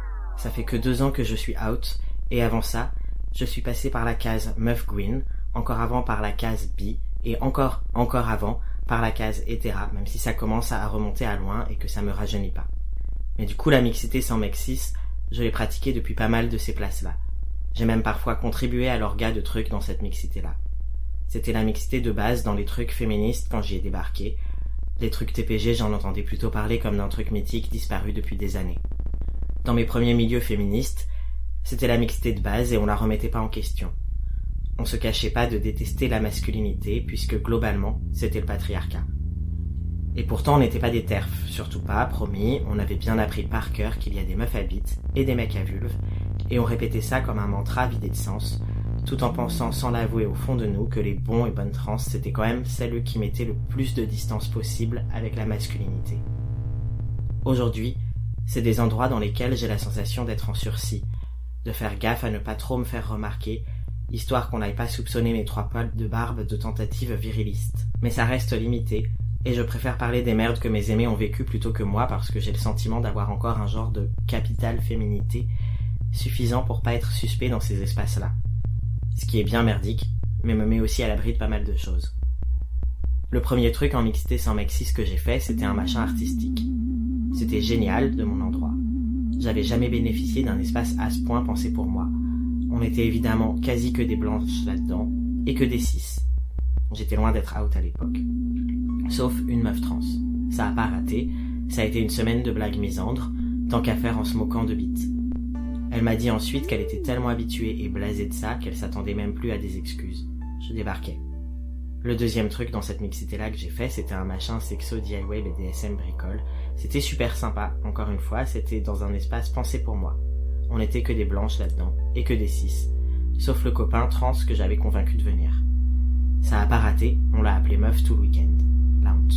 Ça fait que deux ans que je suis out, et avant ça, je suis passé par la case meuf Gwyn, encore avant par la case bi, et encore, encore avant, par la case hétéra, même si ça commence à remonter à loin et que ça me rajeunit pas. Mais du coup, la mixité sans mec cis, je l'ai pratiquée depuis pas mal de ces places-là. J'ai même parfois contribué à l'orga de trucs dans cette mixité-là. C'était la mixité de base dans les trucs féministes quand j'y ai débarqué. Les trucs T P G, j'en entendais plutôt parler comme d'un truc mythique disparu depuis des années. Dans mes premiers milieux féministes, c'était la mixité de base et on la remettait pas en question. On se cachait pas de détester la masculinité puisque globalement, c'était le patriarcat. Et pourtant, on n'était pas des terfs, surtout pas, promis, on avait bien appris par cœur qu'il y a des meufs à bite et des mecs à vulve, et on répétait ça comme un mantra vidé de sens, tout en pensant sans l'avouer au fond de nous que les bons et bonnes trans, c'était quand même celles qui mettaient le plus de distance possible avec la masculinité. Aujourd'hui, c'est des endroits dans lesquels j'ai la sensation d'être en sursis, de faire gaffe à ne pas trop me faire remarquer, histoire qu'on n'aille pas soupçonner mes trois poils de barbe de tentatives virilistes. Mais ça reste limité, et je préfère parler des merdes que mes aimés ont vécues plutôt que moi parce que j'ai le sentiment d'avoir encore un genre de capital féminité suffisant pour pas être suspect dans ces espaces-là. Ce qui est bien merdique, mais me met aussi à l'abri de pas mal de choses. Le premier truc en mixité sans mec cis que j'ai fait, c'était un machin artistique. C'était génial de mon endroit. J'avais jamais bénéficié d'un espace à ce point pensé pour moi. On était évidemment quasi que des blanches là-dedans, et que des cis. J'étais loin d'être out à l'époque. Sauf une meuf trans. Ça a pas raté, ça a été une semaine de blagues misandres, tant qu'à faire en se moquant de bites. Elle m'a dit ensuite qu'elle était tellement habituée et blasée de ça qu'elle s'attendait même plus à des excuses. Je débarquais. Le deuxième truc dans cette mixité-là que j'ai fait, c'était un machin sexo D I Y B D S M bricole. C'était super sympa, encore une fois, c'était dans un espace pensé pour moi. On n'était que des blanches là-dedans, et que des cis. Sauf le copain trans que j'avais convaincu de venir. Ça a pas raté, on l'a appelé meuf tout le week-end. La honte.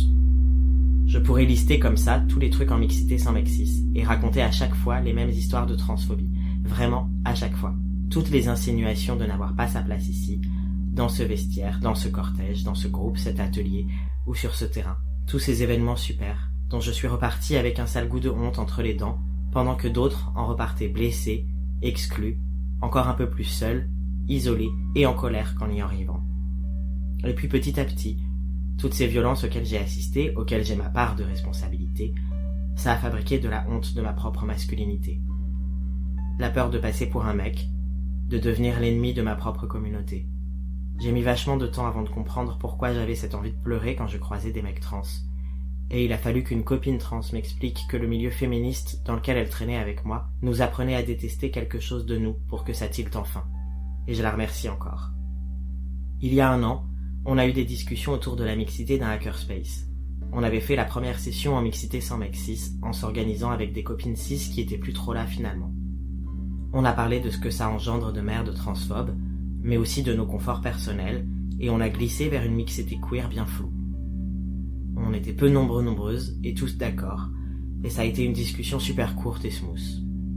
Je pourrais lister comme ça tous les trucs en mixité sans mec cis, et raconter à chaque fois les mêmes histoires de transphobie. Vraiment, à chaque fois. Toutes les insinuations de n'avoir pas sa place ici, dans ce vestiaire, dans ce cortège, dans ce groupe, cet atelier, ou sur ce terrain. Tous ces événements super, dont je suis reparti avec un sale goût de honte entre les dents, pendant que d'autres en repartaient blessés, exclus, encore un peu plus seuls, isolés et en colère qu'en y arrivant. Et puis petit à petit, toutes ces violences auxquelles j'ai assisté, auxquelles j'ai ma part de responsabilité, ça a fabriqué de la honte de ma propre masculinité. La peur de passer pour un mec, de devenir l'ennemi de ma propre communauté. J'ai mis vachement de temps avant de comprendre pourquoi j'avais cette envie de pleurer quand je croisais des mecs trans. Et il a fallu qu'une copine trans m'explique que le milieu féministe dans lequel elle traînait avec moi nous apprenait à détester quelque chose de nous pour que ça tilte enfin. Et je la remercie encore. Il y a un an, on a eu des discussions autour de la mixité d'un hackerspace. On avait fait la première session en mixité sans mec cis, en s'organisant avec des copines cis qui étaient plus trop là finalement. On a parlé de ce que ça engendre de merde transphobes, mais aussi de nos conforts personnels, et on a glissé vers une mixité queer bien floue. On était peu nombreux nombreuses, et tous d'accord, et ça a été une discussion super courte et smooth.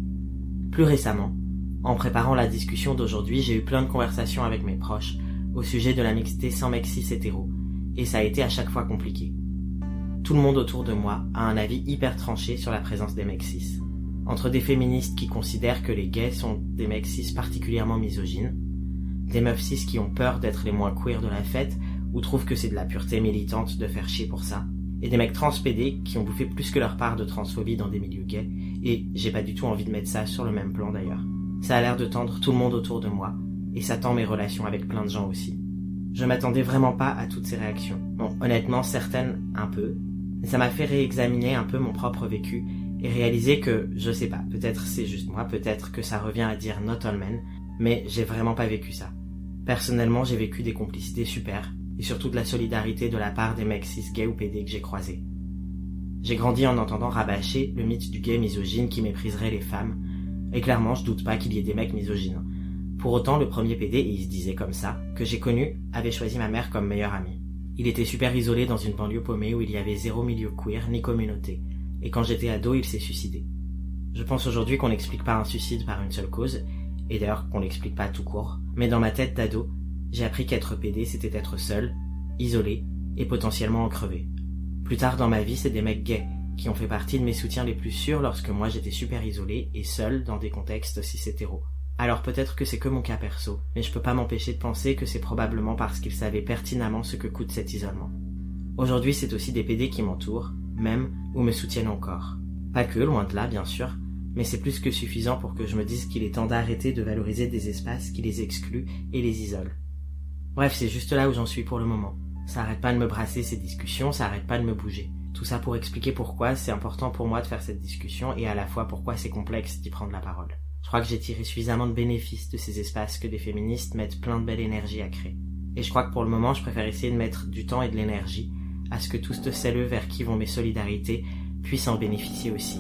Plus récemment, en préparant la discussion d'aujourd'hui, j'ai eu plein de conversations avec mes proches au sujet de la mixité sans mecs cis hétéros, et ça a été à chaque fois compliqué. Tout le monde autour de moi a un avis hyper tranché sur la présence des mecs cis. Entre des féministes qui considèrent que les gays sont des mecs cis particulièrement misogynes, des meufs cis qui ont peur d'être les moins queer de la fête ou trouvent que c'est de la pureté militante de faire chier pour ça, et des mecs transpédés qui ont bouffé plus que leur part de transphobie dans des milieux gays, et j'ai pas du tout envie de mettre ça sur le même plan d'ailleurs. Ça a l'air de tendre tout le monde autour de moi, et ça tend mes relations avec plein de gens aussi. Je m'attendais vraiment pas à toutes ces réactions. Bon, honnêtement, certaines un peu, mais ça m'a fait réexaminer un peu mon propre vécu et réaliser que, je sais pas, peut-être c'est juste moi, peut-être que ça revient à dire not all men, mais j'ai vraiment pas vécu ça. Personnellement, j'ai vécu des complicités super, et surtout de la solidarité de la part des mecs cis gays ou pédés que j'ai croisés. J'ai grandi en entendant rabâcher le mythe du gay misogyne qui mépriserait les femmes, et clairement, je doute pas qu'il y ait des mecs misogynes. Pour autant, le premier pédé, et il se disait comme ça, que j'ai connu, avait choisi ma mère comme meilleure amie. Il était super isolé dans une banlieue paumée où il y avait zéro milieu queer ni communauté, et quand j'étais ado, il s'est suicidé. Je pense aujourd'hui qu'on n'explique pas un suicide par une seule cause, et d'ailleurs qu'on l'explique pas tout court, mais dans ma tête d'ado, j'ai appris qu'être pédé c'était être seul, isolé, et potentiellement en crever. Plus tard dans ma vie, c'est des mecs gays, qui ont fait partie de mes soutiens les plus sûrs lorsque moi j'étais super isolé et seul dans des contextes cis hétéros. Alors peut-être que c'est que mon cas perso, mais je peux pas m'empêcher de penser que c'est probablement parce qu'ils savaient pertinemment ce que coûte cet isolement. Aujourd'hui, c'est aussi des pédés qui m'entourent, même, ou me soutiennent encore. Pas que, loin de là, bien sûr, mais c'est plus que suffisant pour que je me dise qu'il est temps d'arrêter de valoriser des espaces qui les excluent et les isolent. Bref, c'est juste là où j'en suis pour le moment. Ça arrête pas de me brasser ces discussions, ça arrête pas de me bouger. Tout ça pour expliquer pourquoi c'est important pour moi de faire cette discussion et à la fois pourquoi c'est complexe d'y prendre la parole. Je crois que j'ai tiré suffisamment de bénéfices de ces espaces que des féministes mettent plein de belle énergie à créer. Et je crois que pour le moment, je préfère essayer de mettre du temps et de l'énergie à ce que tous celles vers qui vont mes solidarités puissent en bénéficier aussi.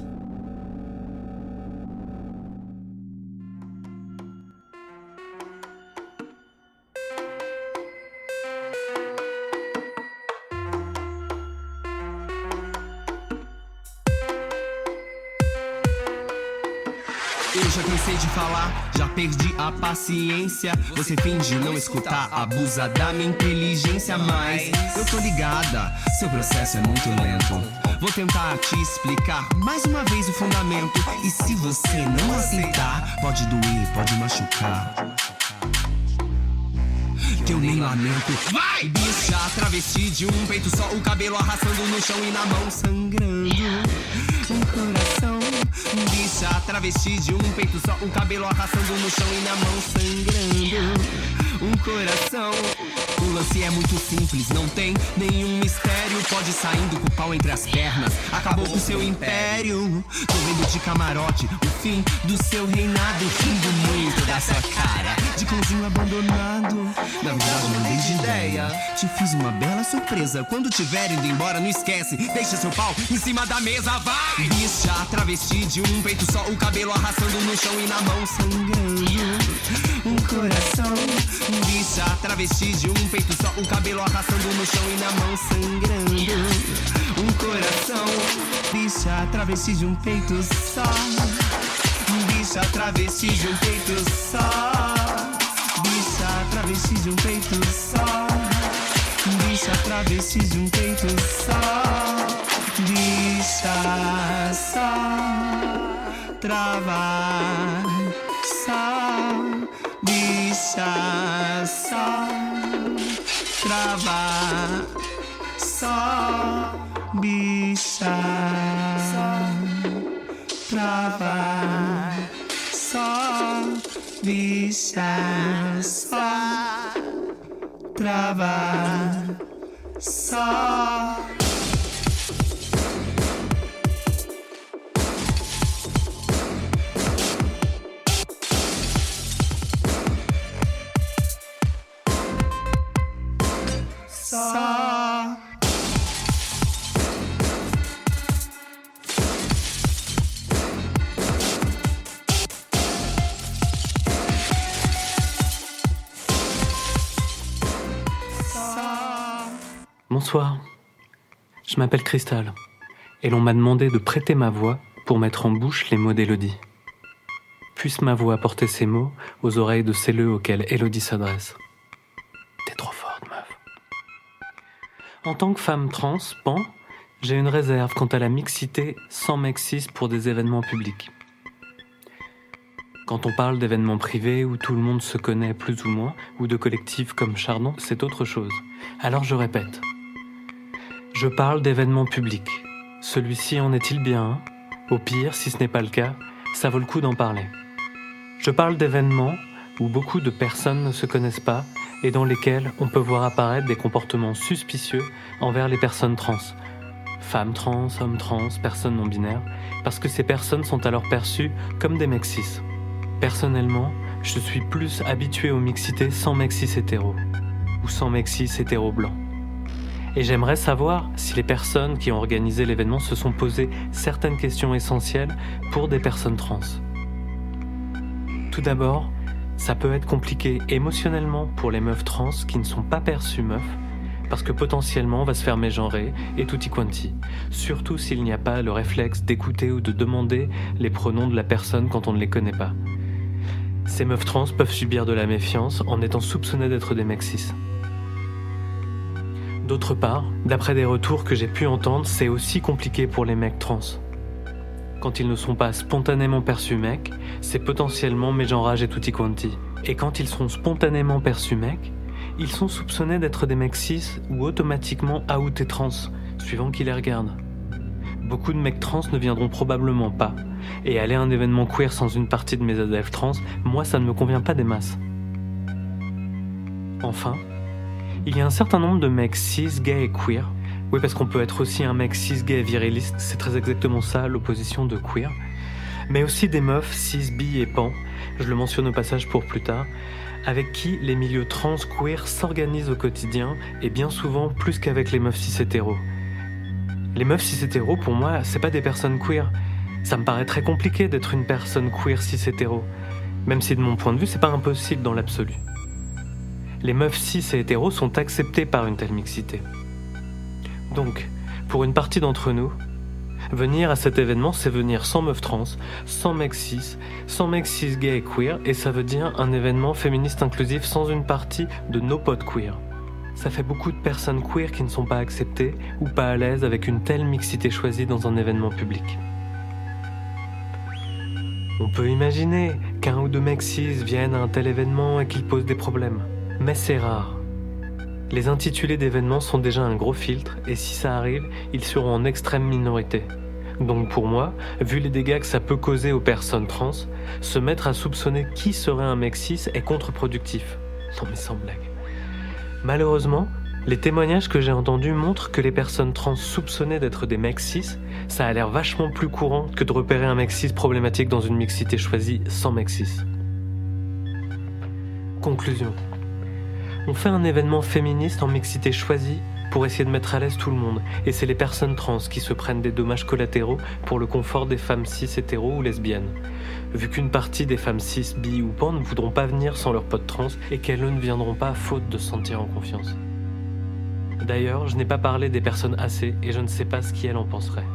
Eu já cansei de falar, já perdi a paciência. Você finge não escutar, abusa da minha inteligência. Mas eu tô ligada, seu processo é muito lento. Vou tentar te explicar mais uma vez o fundamento. E se você não aceitar, pode doer, pode machucar. Que eu nem lamento. Vai! Bicha, travesti de um peito só, o cabelo arrastando no chão e na mão sangrando. Um coração. Bicha, travesti de um peito só, o cabelo arrastando no chão e na mão sangrando. Um coração. O lance é muito simples, não tem nenhum mistério. Pode saindo com o pau entre as pernas, acabou com o seu império. Tô vendo de camarote o fim do seu reinado, rindo muito da sua cara de cãozinho abandonado. Na verdade não dei de ideia, te fiz uma bela surpresa. Quando tiver indo embora não esquece, deixa seu pau em cima da mesa, vai! Bicha, travesti de um peito só, o cabelo arrastando no chão e na mão sangrando. Um coração. Bicha, travesti de um peito só, o cabelo arrastando no chão e na mão sangrando. Um coração. Bicha, travesti de um peito só. Bicha, travesti de um peito só. Bicha, travesti de um peito só. Bicha, travesti de um peito só. Bicha, só trava, só. Bicha, só trava, só. Bicha, só trava, só. Bicha, só trava, só. Só. Bonsoir, je m'appelle Cristal et l'on m'a demandé de prêter ma voix pour mettre en bouche les mots d'Élodie. Puisse ma voix porter ces mots aux oreilles de celleux auxquels Élodie s'adresse. T'es trop forte, meuf. En tant que femme trans, pan, j'ai une réserve quant à la mixité sans mec cis pour des événements publics. Quand on parle d'événements privés où tout le monde se connaît plus ou moins, ou de collectifs comme Chardon, c'est autre chose. Alors je répète. Je parle d'événements publics. Celui-ci en est-il bien un ? Au pire, si ce n'est pas le cas, ça vaut le coup d'en parler. Je parle d'événements où beaucoup de personnes ne se connaissent pas et dans lesquels on peut voir apparaître des comportements suspicieux envers les personnes trans. Femmes trans, hommes trans, personnes non binaires, parce que ces personnes sont alors perçues comme des mecs cis. Personnellement, je suis plus habitué aux mixités sans mecs cis hétéro, ou sans mecs cis hétéro blanc. Et j'aimerais savoir si les personnes qui ont organisé l'événement se sont posées certaines questions essentielles pour des personnes trans. Tout d'abord, ça peut être compliqué émotionnellement pour les meufs trans qui ne sont pas perçues meufs, parce que potentiellement on va se faire mégenrer et tutti quanti, surtout s'il n'y a pas le réflexe d'écouter ou de demander les pronoms de la personne quand on ne les connaît pas. Ces meufs trans peuvent subir de la méfiance en étant soupçonnées d'être des mecs cis. D'autre part, d'après des retours que j'ai pu entendre, c'est aussi compliqué pour les mecs trans. Quand ils ne sont pas spontanément perçus mecs, c'est potentiellement mégenrage et tutti quanti. Et quand ils sont spontanément perçus mecs, ils sont soupçonnés d'être des mecs cis ou automatiquement outés trans, suivant qui les regarde. Beaucoup de mecs trans ne viendront probablement pas, et aller à un événement queer sans une partie de mes adeptes trans, moi ça ne me convient pas des masses. Enfin, il y a un certain nombre de mecs cis, gays et queer. Oui, parce qu'on peut être aussi un mec cis, gay et viriliste, c'est très exactement ça l'opposition de queer. Mais aussi des meufs cis, bi et pan, je le mentionne au passage pour plus tard, avec qui les milieux trans queer s'organisent au quotidien et bien souvent plus qu'avec les meufs cis hétéros. Les meufs cis hétéros, pour moi, c'est pas des personnes queer. Ça me paraît très compliqué d'être une personne queer cis hétéro, même si de mon point de vue, c'est pas impossible dans l'absolu. Les meufs cis et hétéros sont acceptées par une telle mixité. Donc, pour une partie d'entre nous, venir à cet événement, c'est venir sans meuf trans, sans mec cis, sans mec cis gay et queer, et ça veut dire un événement féministe inclusif sans une partie de nos potes queer. Ça fait beaucoup de personnes queer qui ne sont pas acceptées ou pas à l'aise avec une telle mixité choisie dans un événement public. On peut imaginer qu'un ou deux mecs cis viennent à un tel événement et qu'ils posent des problèmes, mais c'est rare. Les intitulés d'événements sont déjà un gros filtre, et si ça arrive, ils seront en extrême minorité. Donc pour moi, vu les dégâts que ça peut causer aux personnes trans, se mettre à soupçonner qui serait un mec cis est contre-productif. Non mais sans blague. Malheureusement, les témoignages que j'ai entendus montrent que les personnes trans soupçonnées d'être des mecs cis, ça a l'air vachement plus courant que de repérer un mec cis problématique dans une mixité choisie sans mec cis. Conclusion. On fait un événement féministe en mixité choisie pour essayer de mettre à l'aise tout le monde, et c'est les personnes trans qui se prennent des dommages collatéraux pour le confort des femmes cis hétéros ou lesbiennes, vu qu'une partie des femmes cis, bi ou pan ne voudront pas venir sans leurs potes trans et qu'elles ne viendront pas faute de se sentir en confiance. D'ailleurs, je n'ai pas parlé des personnes assez et je ne sais pas ce qu'elles en penseraient.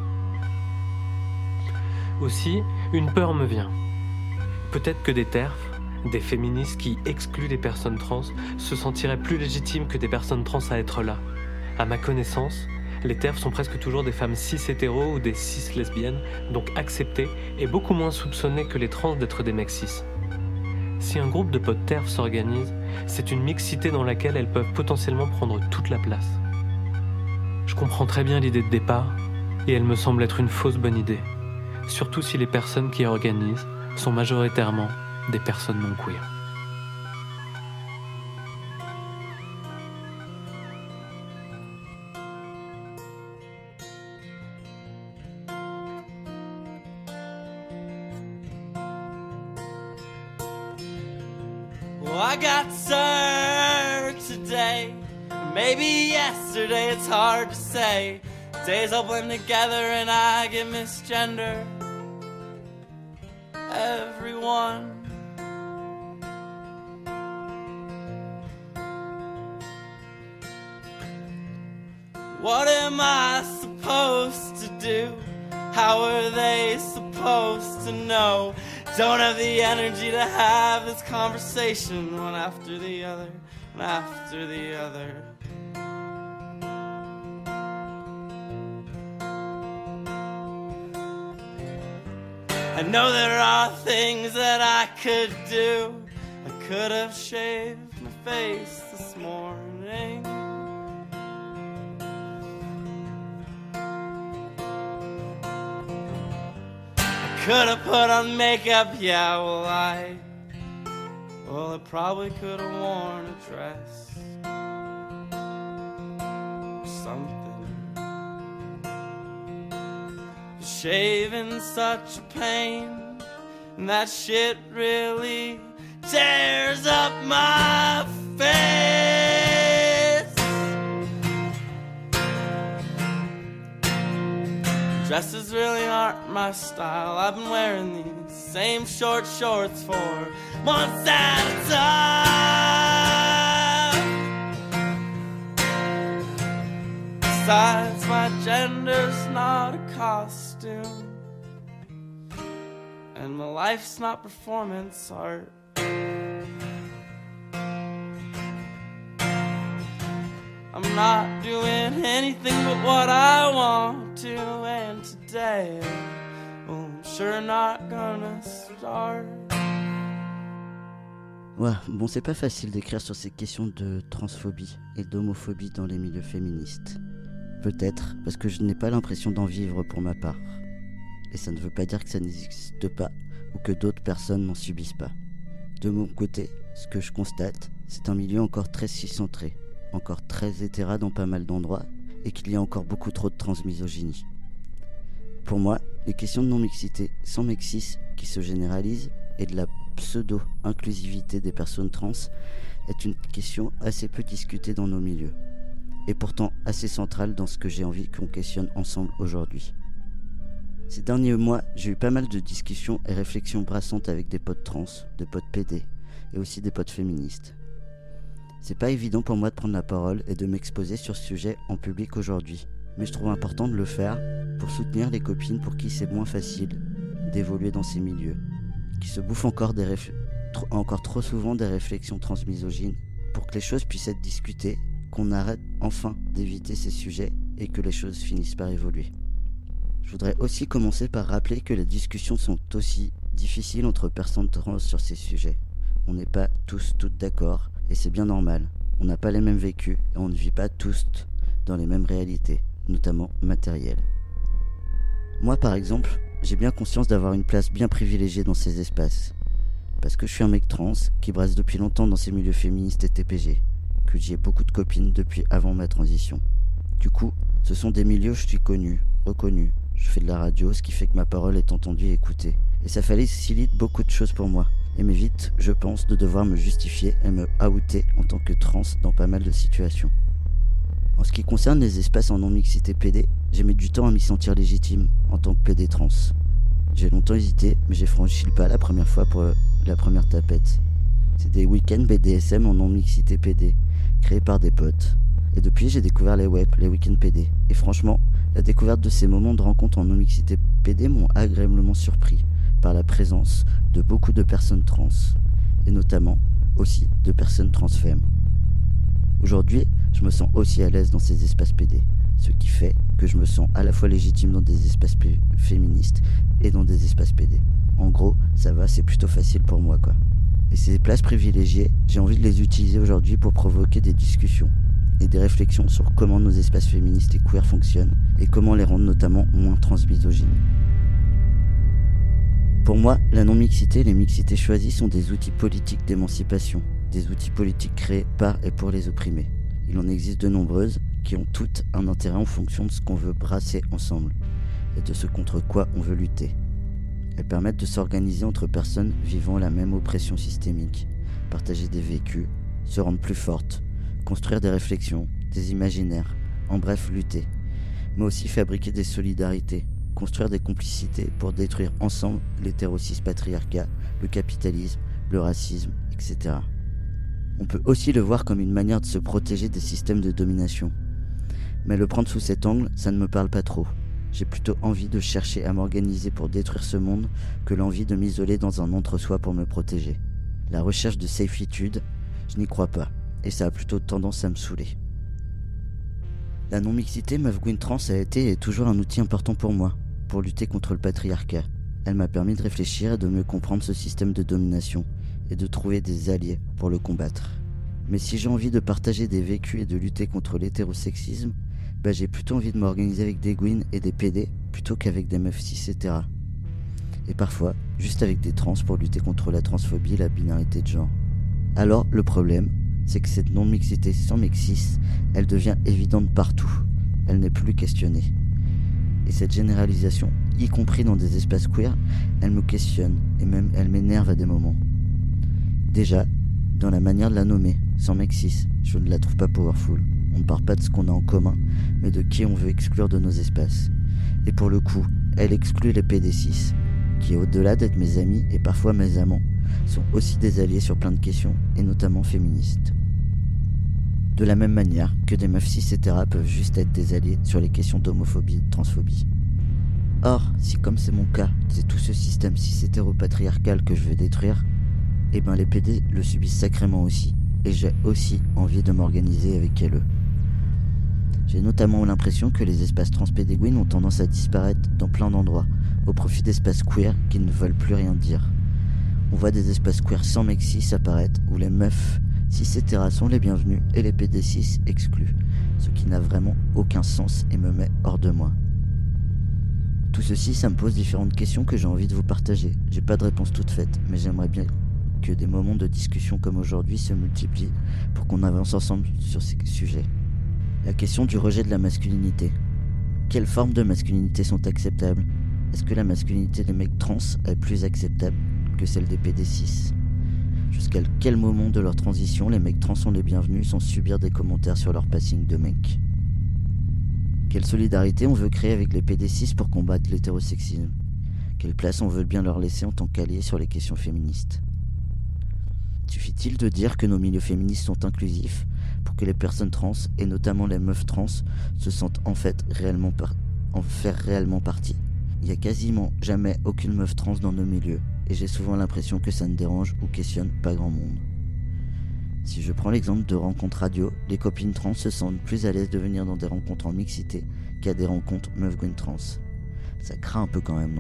Aussi, une peur me vient. Peut-être que des terfs, des féministes qui excluent les personnes trans se sentiraient plus légitimes que des personnes trans à être là. À ma connaissance, les terfs sont presque toujours des femmes cis hétéros ou des cis lesbiennes, donc acceptées et beaucoup moins soupçonnées que les trans d'être des mecs cis. Si un groupe de potes terfs s'organise, c'est une mixité dans laquelle elles peuvent potentiellement prendre toute la place. Je comprends très bien l'idée de départ, et elle me semble être une fausse bonne idée, surtout si les personnes qui organisent sont majoritairement des personnes non queer. Well, I got served today, maybe yesterday, it's hard to say. Days all blend together and I get misgendered. Everyone. What am I supposed to do? How are they supposed to know? Don't have the energy to have this conversation one after the other, one after the other. I know there are things that I could do. I could have shaved my face this morning. I could have put on makeup, yeah, well I Well, I probably could have worn a dress or something. Shaving's such a pain, and that shit really tears up my face. Dresses really aren't my style. I've been wearing these same short shorts for months at a time. Besides, my gender's not a costume, and my life's not performance art. I'm not doing anything but what I want to, and today, well, I'm sure not gonna start. Ouais, bon, c'est pas facile d'écrire sur ces questions de transphobie et d'homophobie dans les milieux féministes. Peut-être parce que je n'ai pas l'impression d'en vivre pour ma part. Et ça ne veut pas dire que ça n'existe pas ou que d'autres personnes n'en subissent pas. De mon côté, ce que je constate, c'est un milieu encore très cis-centré, encore très hétéra dans pas mal d'endroits, et qu'il y a encore beaucoup trop de transmisogynie. Pour moi, les questions de non-mixité sans mexis qui se généralisent et de la pseudo-inclusivité des personnes trans est une question assez peu discutée dans nos milieux, et pourtant assez centrale dans ce que j'ai envie qu'on questionne ensemble aujourd'hui. Ces derniers mois, j'ai eu pas mal de discussions et réflexions brassantes avec des potes trans, des potes P D, et aussi des potes féministes. C'est pas évident pour moi de prendre la parole et de m'exposer sur ce sujet en public aujourd'hui, mais je trouve important de le faire pour soutenir les copines pour qui c'est moins facile d'évoluer dans ces milieux, qui se bouffent encore, des réf... tr- encore trop souvent des réflexions transmisogynes, pour que les choses puissent être discutées, qu'on arrête enfin d'éviter ces sujets et que les choses finissent par évoluer. Je voudrais aussi commencer par rappeler que les discussions sont aussi difficiles entre personnes trans sur ces sujets. On n'est pas tous toutes d'accord, et c'est bien normal. On n'a pas les mêmes vécus et on ne vit pas tous dans les mêmes réalités, notamment matérielles. Moi par exemple, j'ai bien conscience d'avoir une place bien privilégiée dans ces espaces. Parce que je suis un mec trans qui brasse depuis longtemps dans ces milieux féministes et T P G, que j'y ai beaucoup de copines depuis avant ma transition. Du coup, ce sont des milieux où je suis connu, reconnu. Je fais de la radio, ce qui fait que ma parole est entendue et écoutée. Et ça facilite beaucoup de choses pour moi. Et m'évite, je pense, de devoir me justifier et me outer en tant que trans dans pas mal de situations. En ce qui concerne les espaces en non-mixité P D, j'ai mis du temps à m'y sentir légitime en tant que P D trans. J'ai longtemps hésité, mais j'ai franchi le pas la première fois pour la première tapette. C'est des week-ends B D S M en non-mixité P D, créés par des potes. Et depuis, j'ai découvert les web, les week-ends P D. Et franchement, la découverte de ces moments de rencontre en non-mixité P D m'ont agréablement surpris par la présence de beaucoup de personnes trans, et notamment aussi de personnes transfemmes. Aujourd'hui, je me sens aussi à l'aise dans ces espaces P D, ce qui fait que je me sens à la fois légitime dans des espaces p- féministes et dans des espaces P D. En gros, ça va, c'est plutôt facile pour moi, quoi. Et ces places privilégiées, j'ai envie de les utiliser aujourd'hui pour provoquer des discussions et des réflexions sur comment nos espaces féministes et queer fonctionnent et comment les rendre notamment moins transmisogynes. Pour moi, la non-mixité et les mixités choisies sont des outils politiques d'émancipation, des outils politiques créés par et pour les opprimés. Il en existe de nombreuses qui ont toutes un intérêt en fonction de ce qu'on veut brasser ensemble et de ce contre quoi on veut lutter. Elles permettent de s'organiser entre personnes vivant la même oppression systémique, partager des vécus, se rendre plus fortes, construire des réflexions, des imaginaires, en bref lutter, mais aussi fabriquer des solidarités, construire des complicités pour détruire ensemble l'hétérocis-patriarcat, le capitalisme, le racisme, et cetera. On peut aussi le voir comme une manière de se protéger des systèmes de domination. Mais le prendre sous cet angle, ça ne me parle pas trop. J'ai plutôt envie de chercher à m'organiser pour détruire ce monde que l'envie de m'isoler dans un entre-soi pour me protéger. La recherche de safitude, je n'y crois pas, et ça a plutôt tendance à me saouler. La non-mixité meuf Gwyn trans a été et est toujours un outil important pour moi, pour lutter contre le patriarcat. Elle m'a permis de réfléchir et de mieux comprendre ce système de domination, et de trouver des alliés pour le combattre. Mais si j'ai envie de partager des vécus et de lutter contre l'hétérosexisme, bah j'ai plutôt envie de m'organiser avec des Gwyn et des P D plutôt qu'avec des meufs cis hétéras. Et parfois, juste avec des trans pour lutter contre la transphobie et la binarité de genre. Alors, le problème, c'est que cette non-mixité sans mec cis, elle devient évidente partout. Elle n'est plus questionnée. Et cette généralisation, y compris dans des espaces queer, elle me questionne et même elle m'énerve à des moments. Déjà, dans la manière de la nommer, sans mec cis, je ne la trouve pas powerful. On ne parle pas de ce qu'on a en commun, mais de qui on veut exclure de nos espaces. Et pour le coup, elle exclut les P D cis, qui au-delà d'être mes amis et parfois mes amants, sont aussi des alliés sur plein de questions, et notamment féministes. De la même manière que des meufs cis hétéras peuvent juste être des alliés sur les questions d'homophobie et de transphobie. Or, si comme c'est mon cas, c'est tout ce système cis hétéro-patriarcal que je veux détruire, eh ben les P D le subissent sacrément aussi, et j'ai aussi envie de m'organiser avec elles. J'ai notamment l'impression que les espaces trans P D Gwyn ont tendance à disparaître dans plein d'endroits, au profit d'espaces queer qui ne veulent plus rien dire. On voit des espaces queer sans mec cis apparaître, où les meufs cis hétéras sont les bienvenus et les P D cis exclus, ce qui n'a vraiment aucun sens et me met hors de moi. Tout ceci, ça me pose différentes questions que j'ai envie de vous partager. J'ai pas de réponse toute faite, mais j'aimerais bien que des moments de discussion comme aujourd'hui se multiplient pour qu'on avance ensemble sur ces sujets. La question du rejet de la masculinité. Quelles formes de masculinité sont acceptables ? Est-ce que la masculinité des mecs trans est plus acceptable que celle des P D cis ? Jusqu'à quel moment de leur transition les mecs trans sont les bienvenus sans subir des commentaires sur leur passing de mec ? Quelle solidarité on veut créer avec les P D cis pour combattre l'hétérosexisme ? Quelle place on veut bien leur laisser en tant qu'alliés sur les questions féministes ? Suffit-il de dire que nos milieux féministes sont inclusifs pour que les personnes trans, et notamment les meufs trans, se sentent en fait réellement par... en faire réellement partie ? Il n'y a quasiment jamais aucune meuf trans dans nos milieux, et j'ai souvent l'impression que ça ne dérange ou questionne pas grand monde. Si je prends l'exemple de rencontres radio, les copines trans se sentent plus à l'aise de venir dans des rencontres en mixité qu'à des rencontres meuf Gwyn trans. Ça craint un peu quand même, non ?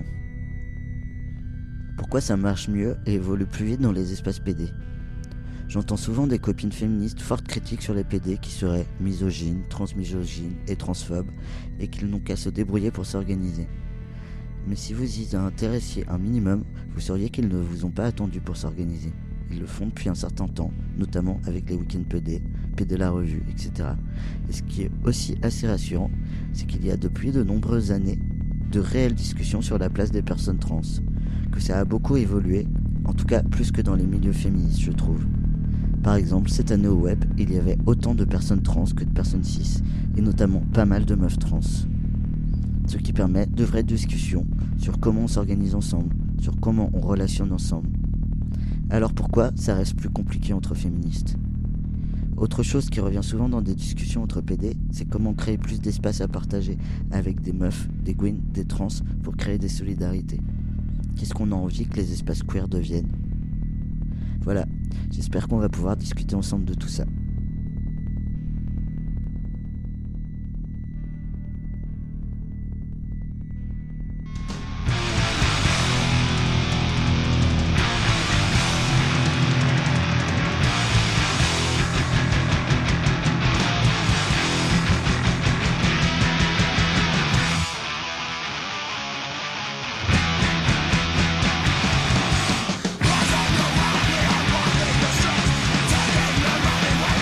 Pourquoi ça marche mieux et évolue plus vite dans les espaces P D ? J'entends souvent des copines féministes fortes critiques sur les P D qui seraient misogynes, transmisogynes et transphobes et qu'ils n'ont qu'à se débrouiller pour s'organiser. Mais si vous y intéressiez un minimum, vous sauriez qu'ils ne vous ont pas attendu pour s'organiser. Ils le font depuis un certain temps, notamment avec les week-ends P D, P D la revue, et cetera. Et ce qui est aussi assez rassurant, c'est qu'il y a depuis de nombreuses années de réelles discussions sur la place des personnes trans, que ça a beaucoup évolué, en tout cas plus que dans les milieux féministes, je trouve. Par exemple, cette année au web, il y avait autant de personnes trans que de personnes cis, et notamment pas mal de meufs trans. Ce qui permet de vraies discussions sur comment on s'organise ensemble, sur comment on relationne ensemble. Alors pourquoi ça reste plus compliqué entre féministes ? Autre chose qui revient souvent dans des discussions entre P D, c'est comment créer plus d'espace à partager avec des meufs, des Gwyn, des trans pour créer des solidarités. Qu'est-ce qu'on a envie que les espaces queer deviennent ? Voilà, j'espère qu'on va pouvoir discuter ensemble de tout ça. Rise on the rock, yeah, I'm walking the streets. Taking the money,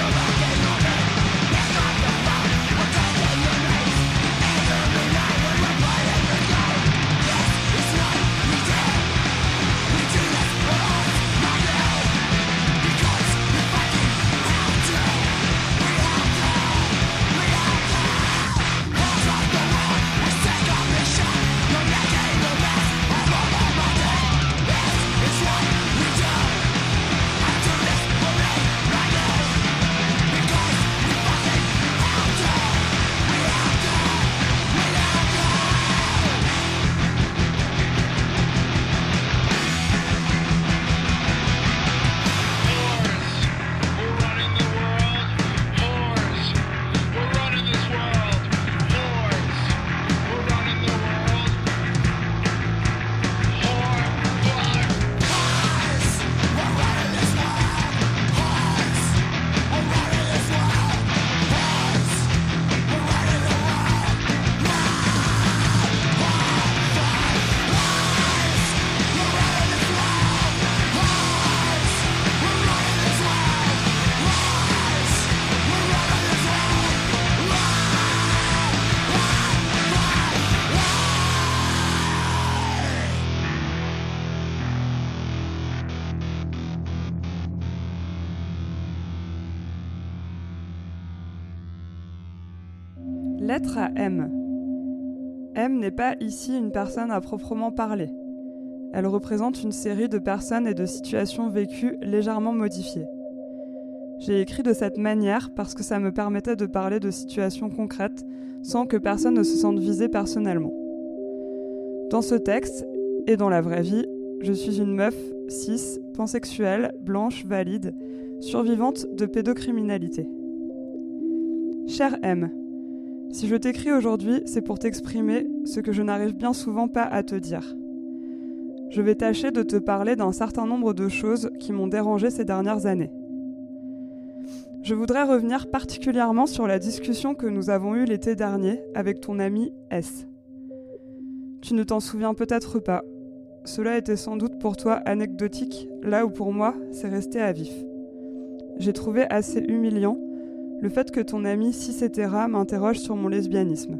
Lettre à M. M n'est pas ici une personne à proprement parler. Elle représente une série de personnes et de situations vécues légèrement modifiées. J'ai écrit de cette manière parce que ça me permettait de parler de situations concrètes sans que personne ne se sente visé personnellement. Dans ce texte, et dans la vraie vie, je suis une meuf, cis, pansexuelle, blanche, valide, survivante de pédocriminalité. Cher M, si je t'écris aujourd'hui, c'est pour t'exprimer ce que je n'arrive bien souvent pas à te dire. Je vais tâcher de te parler d'un certain nombre de choses qui m'ont dérangé ces dernières années. Je voudrais revenir particulièrement sur la discussion que nous avons eue l'été dernier avec ton ami S. Tu ne t'en souviens peut-être pas. Cela était sans doute pour toi anecdotique, là où pour moi, c'est resté à vif. J'ai trouvé assez humiliant le fait que ton ami cis-hétéra m'interroge sur mon lesbianisme.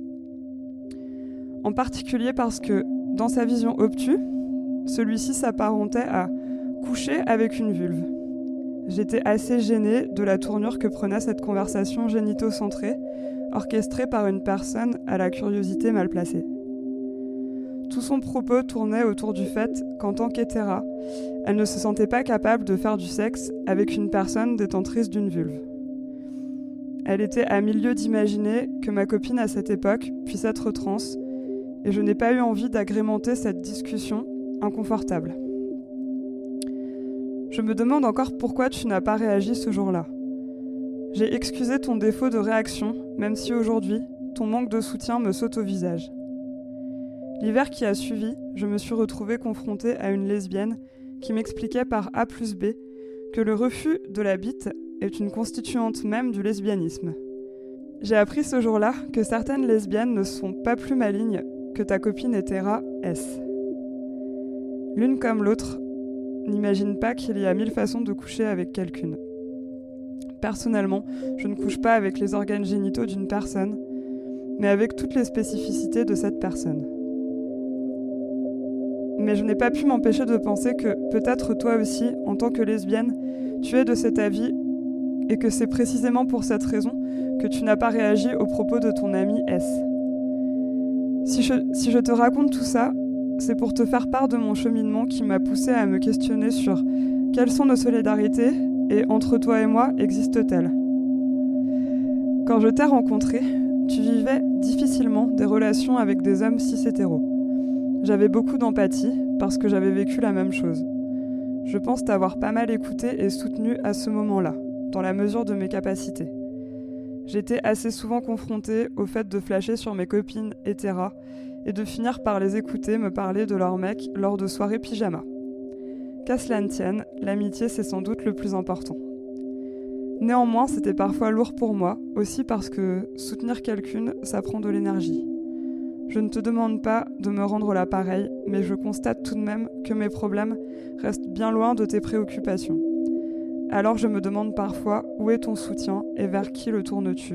En particulier parce que, dans sa vision obtuse, celui-ci s'apparentait à coucher avec une vulve. J'étais assez gênée de la tournure que prenait cette conversation génito-centrée, orchestrée par une personne à la curiosité mal placée. Tout son propos tournait autour du fait qu'en tant qu'hétéra, elle ne se sentait pas capable de faire du sexe avec une personne détentrice d'une vulve. Elle était à milieu d'imaginer que ma copine à cette époque puisse être trans, et je n'ai pas eu envie d'agrémenter cette discussion inconfortable. Je me demande encore pourquoi tu n'as pas réagi ce jour-là. J'ai excusé ton défaut de réaction, même si aujourd'hui, ton manque de soutien me saute au visage. L'hiver qui a suivi, je me suis retrouvée confrontée à une lesbienne qui m'expliquait par A plus B que le refus de la bite est une constituante même du lesbianisme. J'ai appris ce jour-là que certaines lesbiennes ne sont pas plus malignes que ta copine hétéra S. L'une comme l'autre n'imagine pas qu'il y a mille façons de coucher avec quelqu'une. Personnellement, je ne couche pas avec les organes génitaux d'une personne, mais avec toutes les spécificités de cette personne. Mais je n'ai pas pu m'empêcher de penser que peut-être toi aussi, en tant que lesbienne, tu es de cet avis et que c'est précisément pour cette raison que tu n'as pas réagi aux propos de ton ami S. Si je, si je te raconte tout ça, c'est pour te faire part de mon cheminement qui m'a poussé à me questionner sur quelles sont nos solidarités et entre toi et moi existent-elles. Quand je t'ai rencontré, tu vivais difficilement des relations avec des hommes cis-hétéros. J'avais beaucoup d'empathie parce que j'avais vécu la même chose. Je pense t'avoir pas mal écouté et soutenu à ce moment-là, dans la mesure de mes capacités. J'étais assez souvent confrontée au fait de flasher sur mes copines hétéras et de finir par les écouter me parler de leur mec lors de soirées pyjama. Qu'à cela ne tienne, l'amitié c'est sans doute le plus important. Néanmoins, c'était parfois lourd pour moi, aussi parce que soutenir quelqu'une, ça prend de l'énergie. Je ne te demande pas de me rendre l'appareil, mais je constate tout de même que mes problèmes restent bien loin de tes préoccupations. Alors je me demande parfois où est ton soutien et vers qui le tournes-tu.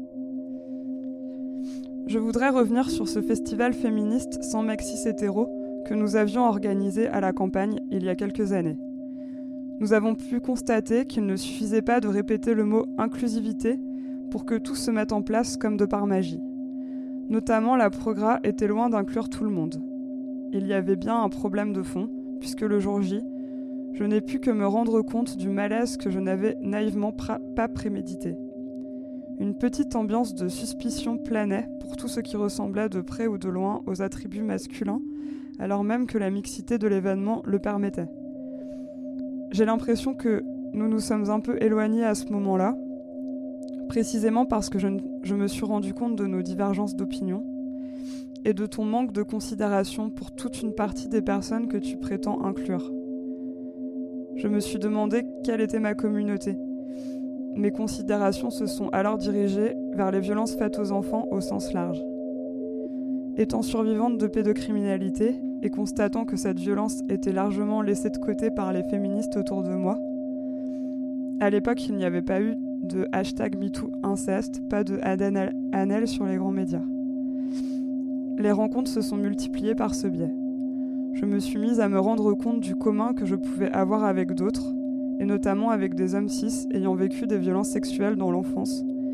Je voudrais revenir sur ce festival féministe sans mec cis hétéro que nous avions organisé à la campagne il y a quelques années. Nous avons pu constater qu'il ne suffisait pas de répéter le mot inclusivité pour que tout se mette en place comme de par magie. Notamment, la progra était loin d'inclure tout le monde. Il y avait bien un problème de fond, puisque le jour J, je n'ai pu que me rendre compte du malaise que je n'avais naïvement pra- pas prémédité. Une petite ambiance de suspicion planait pour tout ce qui ressemblait de près ou de loin aux attributs masculins, alors même que la mixité de l'événement le permettait. J'ai l'impression que nous nous sommes un peu éloignés à ce moment-là, précisément parce que je, ne, je me suis rendu compte de nos divergences d'opinion et de ton manque de considération pour toute une partie des personnes que tu prétends inclure. Je me suis demandé quelle était ma communauté. Mes considérations se sont alors dirigées vers les violences faites aux enfants au sens large. Étant survivante de pédocriminalité et constatant que cette violence était largement laissée de côté par les féministes autour de moi, à l'époque il n'y avait pas eu de hashtag MeTooInceste, pas de Aden Anel sur les grands médias. Les rencontres se sont multipliées par ce biais. Je me suis mise à me rendre compte du commun que je pouvais avoir avec d'autres, et notamment avec des hommes cis ayant vécu des violences sexuelles dans l'enfance,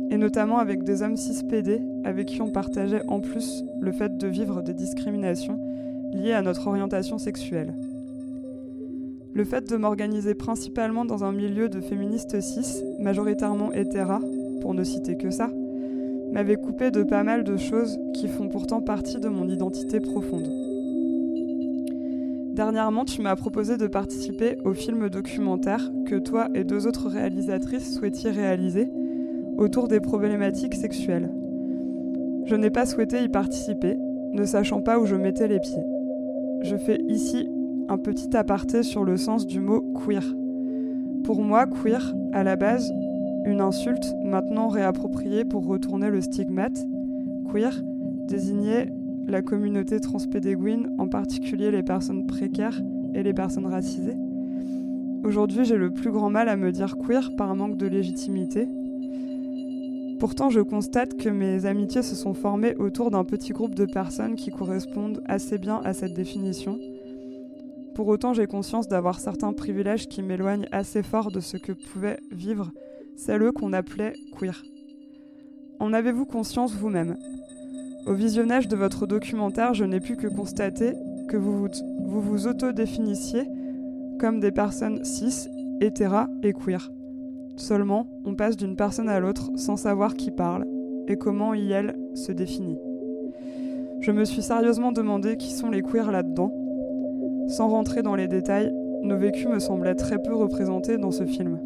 et notamment avec des hommes cis P D avec qui on partageait en plus le fait de vivre des discriminations liées à notre orientation sexuelle. Le fait de m'organiser principalement dans un milieu de féministes cis, majoritairement hétéra, pour ne citer que ça, m'avait coupé de pas mal de choses qui font pourtant partie de mon identité profonde. Dernièrement, tu m'as proposé de participer au film documentaire que toi et deux autres réalisatrices souhaitiez réaliser autour des problématiques sexuelles. Je n'ai pas souhaité y participer, ne sachant pas où je mettais les pieds. Je fais ici un petit aparté sur le sens du mot queer. Pour moi, queer, à la base, une insulte maintenant réappropriée pour retourner le stigmate. Queer désignait la communauté transpédéguine, en particulier les personnes précaires et les personnes racisées. Aujourd'hui, j'ai le plus grand mal à me dire queer par manque de légitimité. Pourtant, je constate que mes amitiés se sont formées autour d'un petit groupe de personnes qui correspondent assez bien à cette définition. Pour autant, j'ai conscience d'avoir certains privilèges qui m'éloignent assez fort de ce que pouvaient vivre celles qu'on appelait queer. En avez-vous conscience vous-même ? Au visionnage de votre documentaire, je n'ai pu que constater que vous vous, vous, vous autodéfinissiez comme des personnes cis, hétéra et queer. Seulement, on passe d'une personne à l'autre sans savoir qui parle et comment il, elle, se définit. Je me suis sérieusement demandé qui sont les queers là-dedans. Sans rentrer dans les détails, nos vécus me semblaient très peu représentés dans ce film.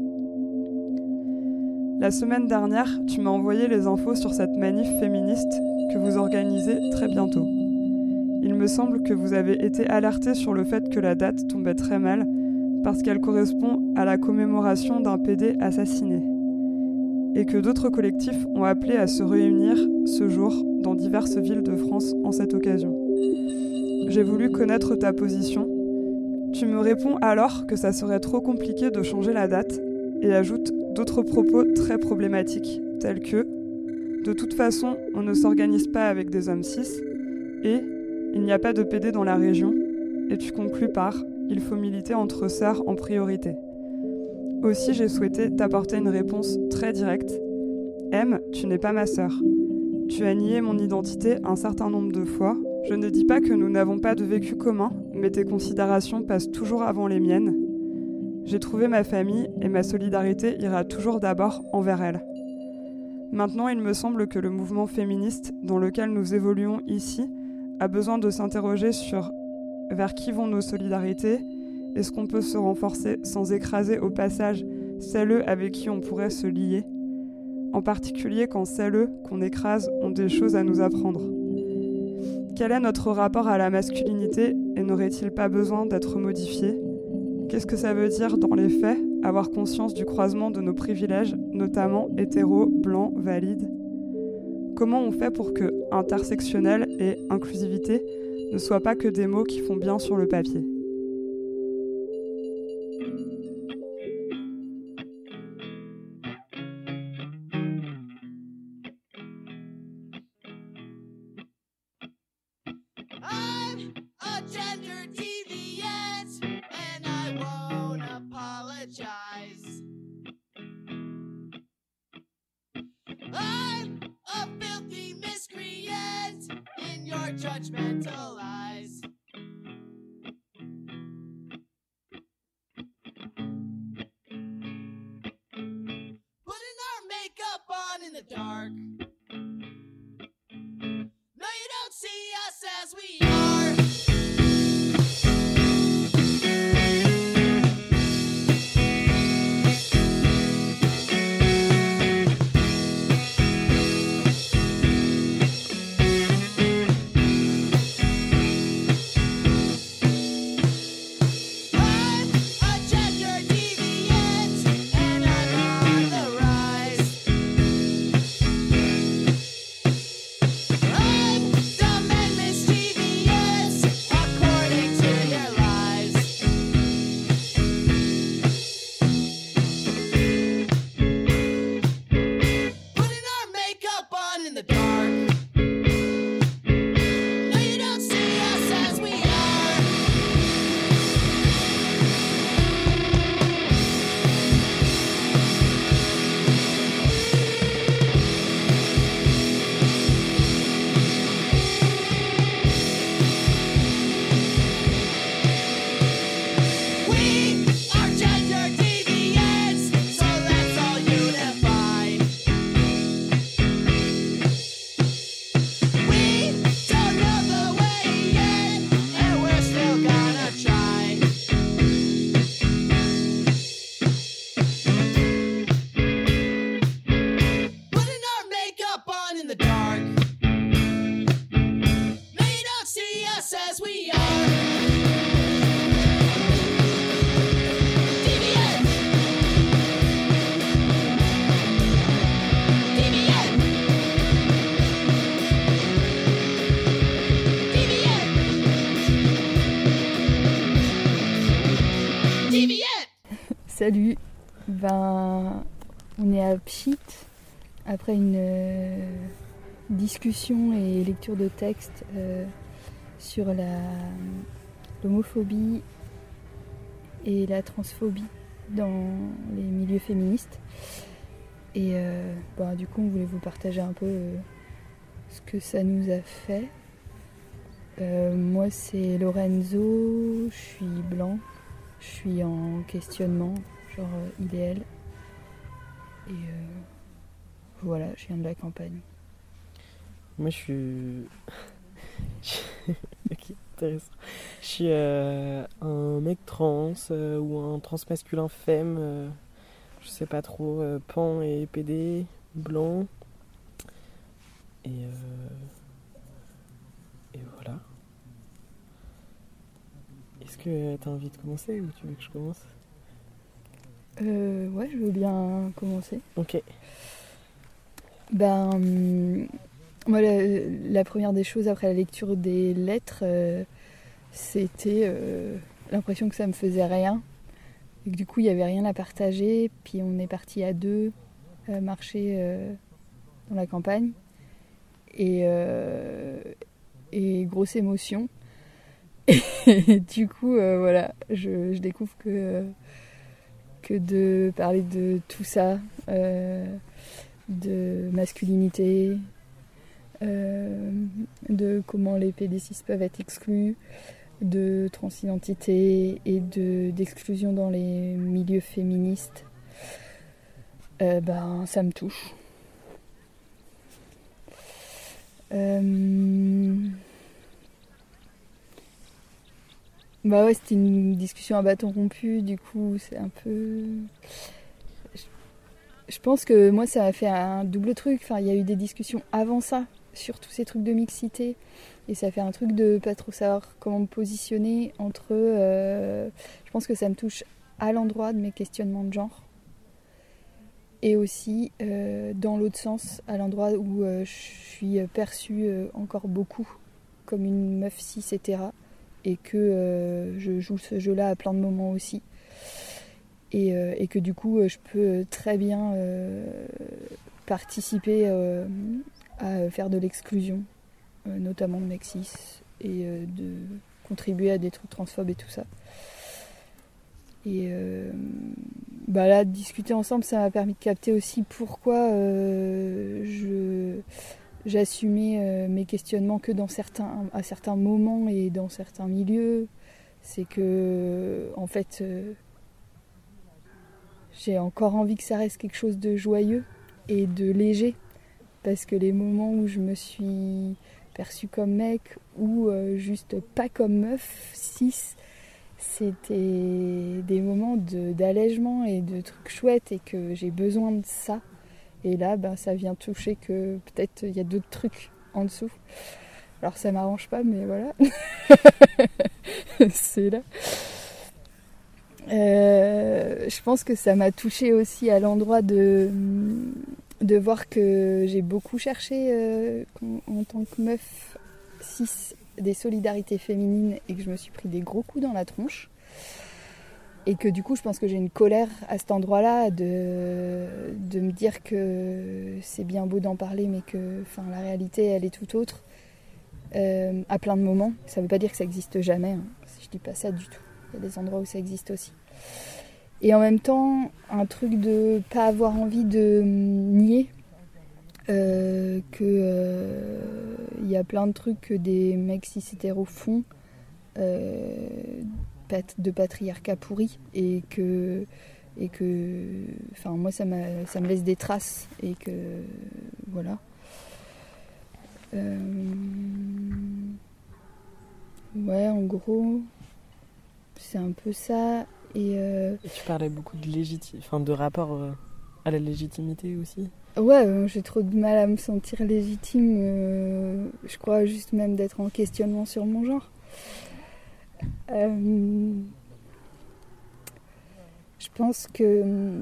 La semaine dernière, tu m'as envoyé les infos sur cette manif féministe que vous organisez très bientôt. Il me semble que vous avez été alerté sur le fait que la date tombait très mal parce qu'elle correspond à la commémoration d'un P D assassiné et que d'autres collectifs ont appelé à se réunir ce jour dans diverses villes de France en cette occasion. J'ai voulu connaître ta position. Tu me réponds alors que ça serait trop compliqué de changer la date et ajoute d'autres propos très problématiques tels que « De toute façon, on ne s'organise pas avec des hommes cis » et « Il n'y a pas de P D dans la région » et tu conclus par « Il faut militer entre sœurs en priorité ». Aussi, j'ai souhaité t'apporter une réponse très directe. « M, tu n'es pas ma sœur. Tu as nié mon identité un certain nombre de fois. Je ne dis pas que nous n'avons pas de vécu commun, mais tes considérations passent toujours avant les miennes. J'ai trouvé ma famille et ma solidarité ira toujours d'abord envers elle. Maintenant, il me semble que le mouvement féministe dans lequel nous évoluons ici a besoin de s'interroger sur vers qui vont nos solidarités, est-ce qu'on peut se renforcer sans écraser au passage celles avec qui on pourrait se lier, en particulier quand celles qu'on écrase ont des choses à nous apprendre. Quel est notre rapport à la masculinité et n'aurait-il pas besoin d'être modifié ? Qu'est-ce que ça veut dire dans les faits, avoir conscience du croisement de nos privilèges, notamment hétéros, blancs, valides ? Comment on fait pour que intersectionnel et inclusivité ne soient pas que des mots qui font bien sur le papier ? Judgmental eyes. Putting our makeup on in the dark. No, you don't see us as we are. Yeah. Salut. Ben, on est à Pchit après une euh, discussion et lecture de texte euh, sur la, l'homophobie et la transphobie dans les milieux féministes. Et euh, ben, du coup, on voulait vous partager un peu euh, ce que ça nous a fait. Euh, moi, c'est Lorenzo, je suis blanc, je suis en questionnement, genre euh, idéal. Et euh, voilà, je viens de la campagne. Moi, je suis. Ok, intéressant. Je suis euh, un mec trans euh, ou un transmasculin femme, euh, je sais pas trop, euh, pan et P D, blanc. Et. Euh... Et voilà. Est-ce que t'as envie de commencer ou tu veux que je commence ? Euh, ouais, je veux bien commencer. Ok. Ben, hum, moi, la, la première des choses après la lecture des lettres, euh, c'était euh, l'impression que ça me faisait rien. Et que du coup, il n'y avait rien à partager. Puis on est parti à deux euh, marcher euh, dans la campagne. Et, euh, et grosse émotion. Et du coup, euh, voilà, je, je découvre que... Euh, que de parler de tout ça, euh, de masculinité, euh, de comment les P D cis peuvent être exclus, de transidentité et de, d'exclusion dans les milieux féministes, euh, ben, ça me touche. Euh... Bah ouais, c'était une discussion à bâton rompu, du coup c'est un peu... Je, je pense que moi ça a fait un double truc, enfin il y a eu des discussions avant ça, sur tous ces trucs de mixité, et ça fait un truc de pas trop savoir comment me positionner entre... Euh, je pense que ça me touche à l'endroit de mes questionnements de genre, et aussi euh, dans l'autre sens, à l'endroit où euh, je suis perçue euh, encore beaucoup comme une meuf cis hétéra, et que euh, je joue ce jeu-là à plein de moments aussi. Et, euh, et que du coup, je peux très bien euh, participer euh, à faire de l'exclusion, euh, notamment de mecs cis, et euh, de contribuer à des trucs transphobes et tout ça. Et euh, bah là, discuter ensemble, ça m'a permis de capter aussi pourquoi euh, je... j'assumais euh, mes questionnements que dans certains, à certains moments et dans certains milieux. C'est que, en fait, euh, j'ai encore envie que ça reste quelque chose de joyeux et de léger. Parce que les moments où je me suis perçue comme mec ou euh, juste pas comme meuf, cis, c'était des moments de, d'allègement et de trucs chouettes et que j'ai besoin de ça. Et là, ben, ça vient toucher que peut-être il y a d'autres trucs en dessous. Alors ça m'arrange pas, mais voilà. C'est là. Euh, je pense que ça m'a touchée aussi à l'endroit de, de voir que j'ai beaucoup cherché euh, en, en tant que meuf cis des solidarités féminines et que je me suis pris des gros coups dans la tronche. Et que du coup, je pense que j'ai une colère à cet endroit-là de, de me dire que c'est bien beau d'en parler, mais que la réalité, elle est tout autre, euh, à plein de moments. Ça ne veut pas dire que ça n'existe jamais, hein. Je ne dis pas ça du tout. Il y a des endroits où ça existe aussi. Et en même temps, un truc de pas avoir envie de nier euh, qu'il euh, y a plein de trucs que des mecs cis hétéros font, euh, de patriarcat pourri, et que et que enfin moi ça m'a, ça me laisse des traces, et que voilà euh, ouais, en gros c'est un peu ça. Et, euh, et tu parlais beaucoup de légiti- enfin de rapport euh, à la légitimité aussi. Ouais, euh, j'ai trop de mal à me sentir légitime, euh, je crois juste même d'être en questionnement sur mon genre. Euh, je pense que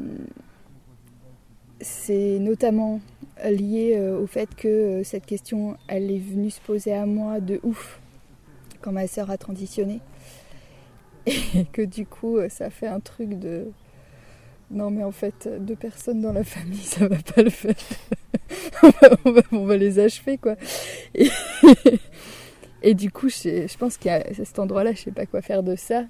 c'est notamment lié au fait que cette question, elle est venue se poser à moi de ouf quand ma sœur a transitionné, et que du coup ça fait un truc de non mais en fait, deux personnes dans la famille, ça va pas le faire. on, va, on, va, on va les achever, quoi. Et, et du coup, je, je pense qu'à cet endroit-là, je sais pas quoi faire de ça.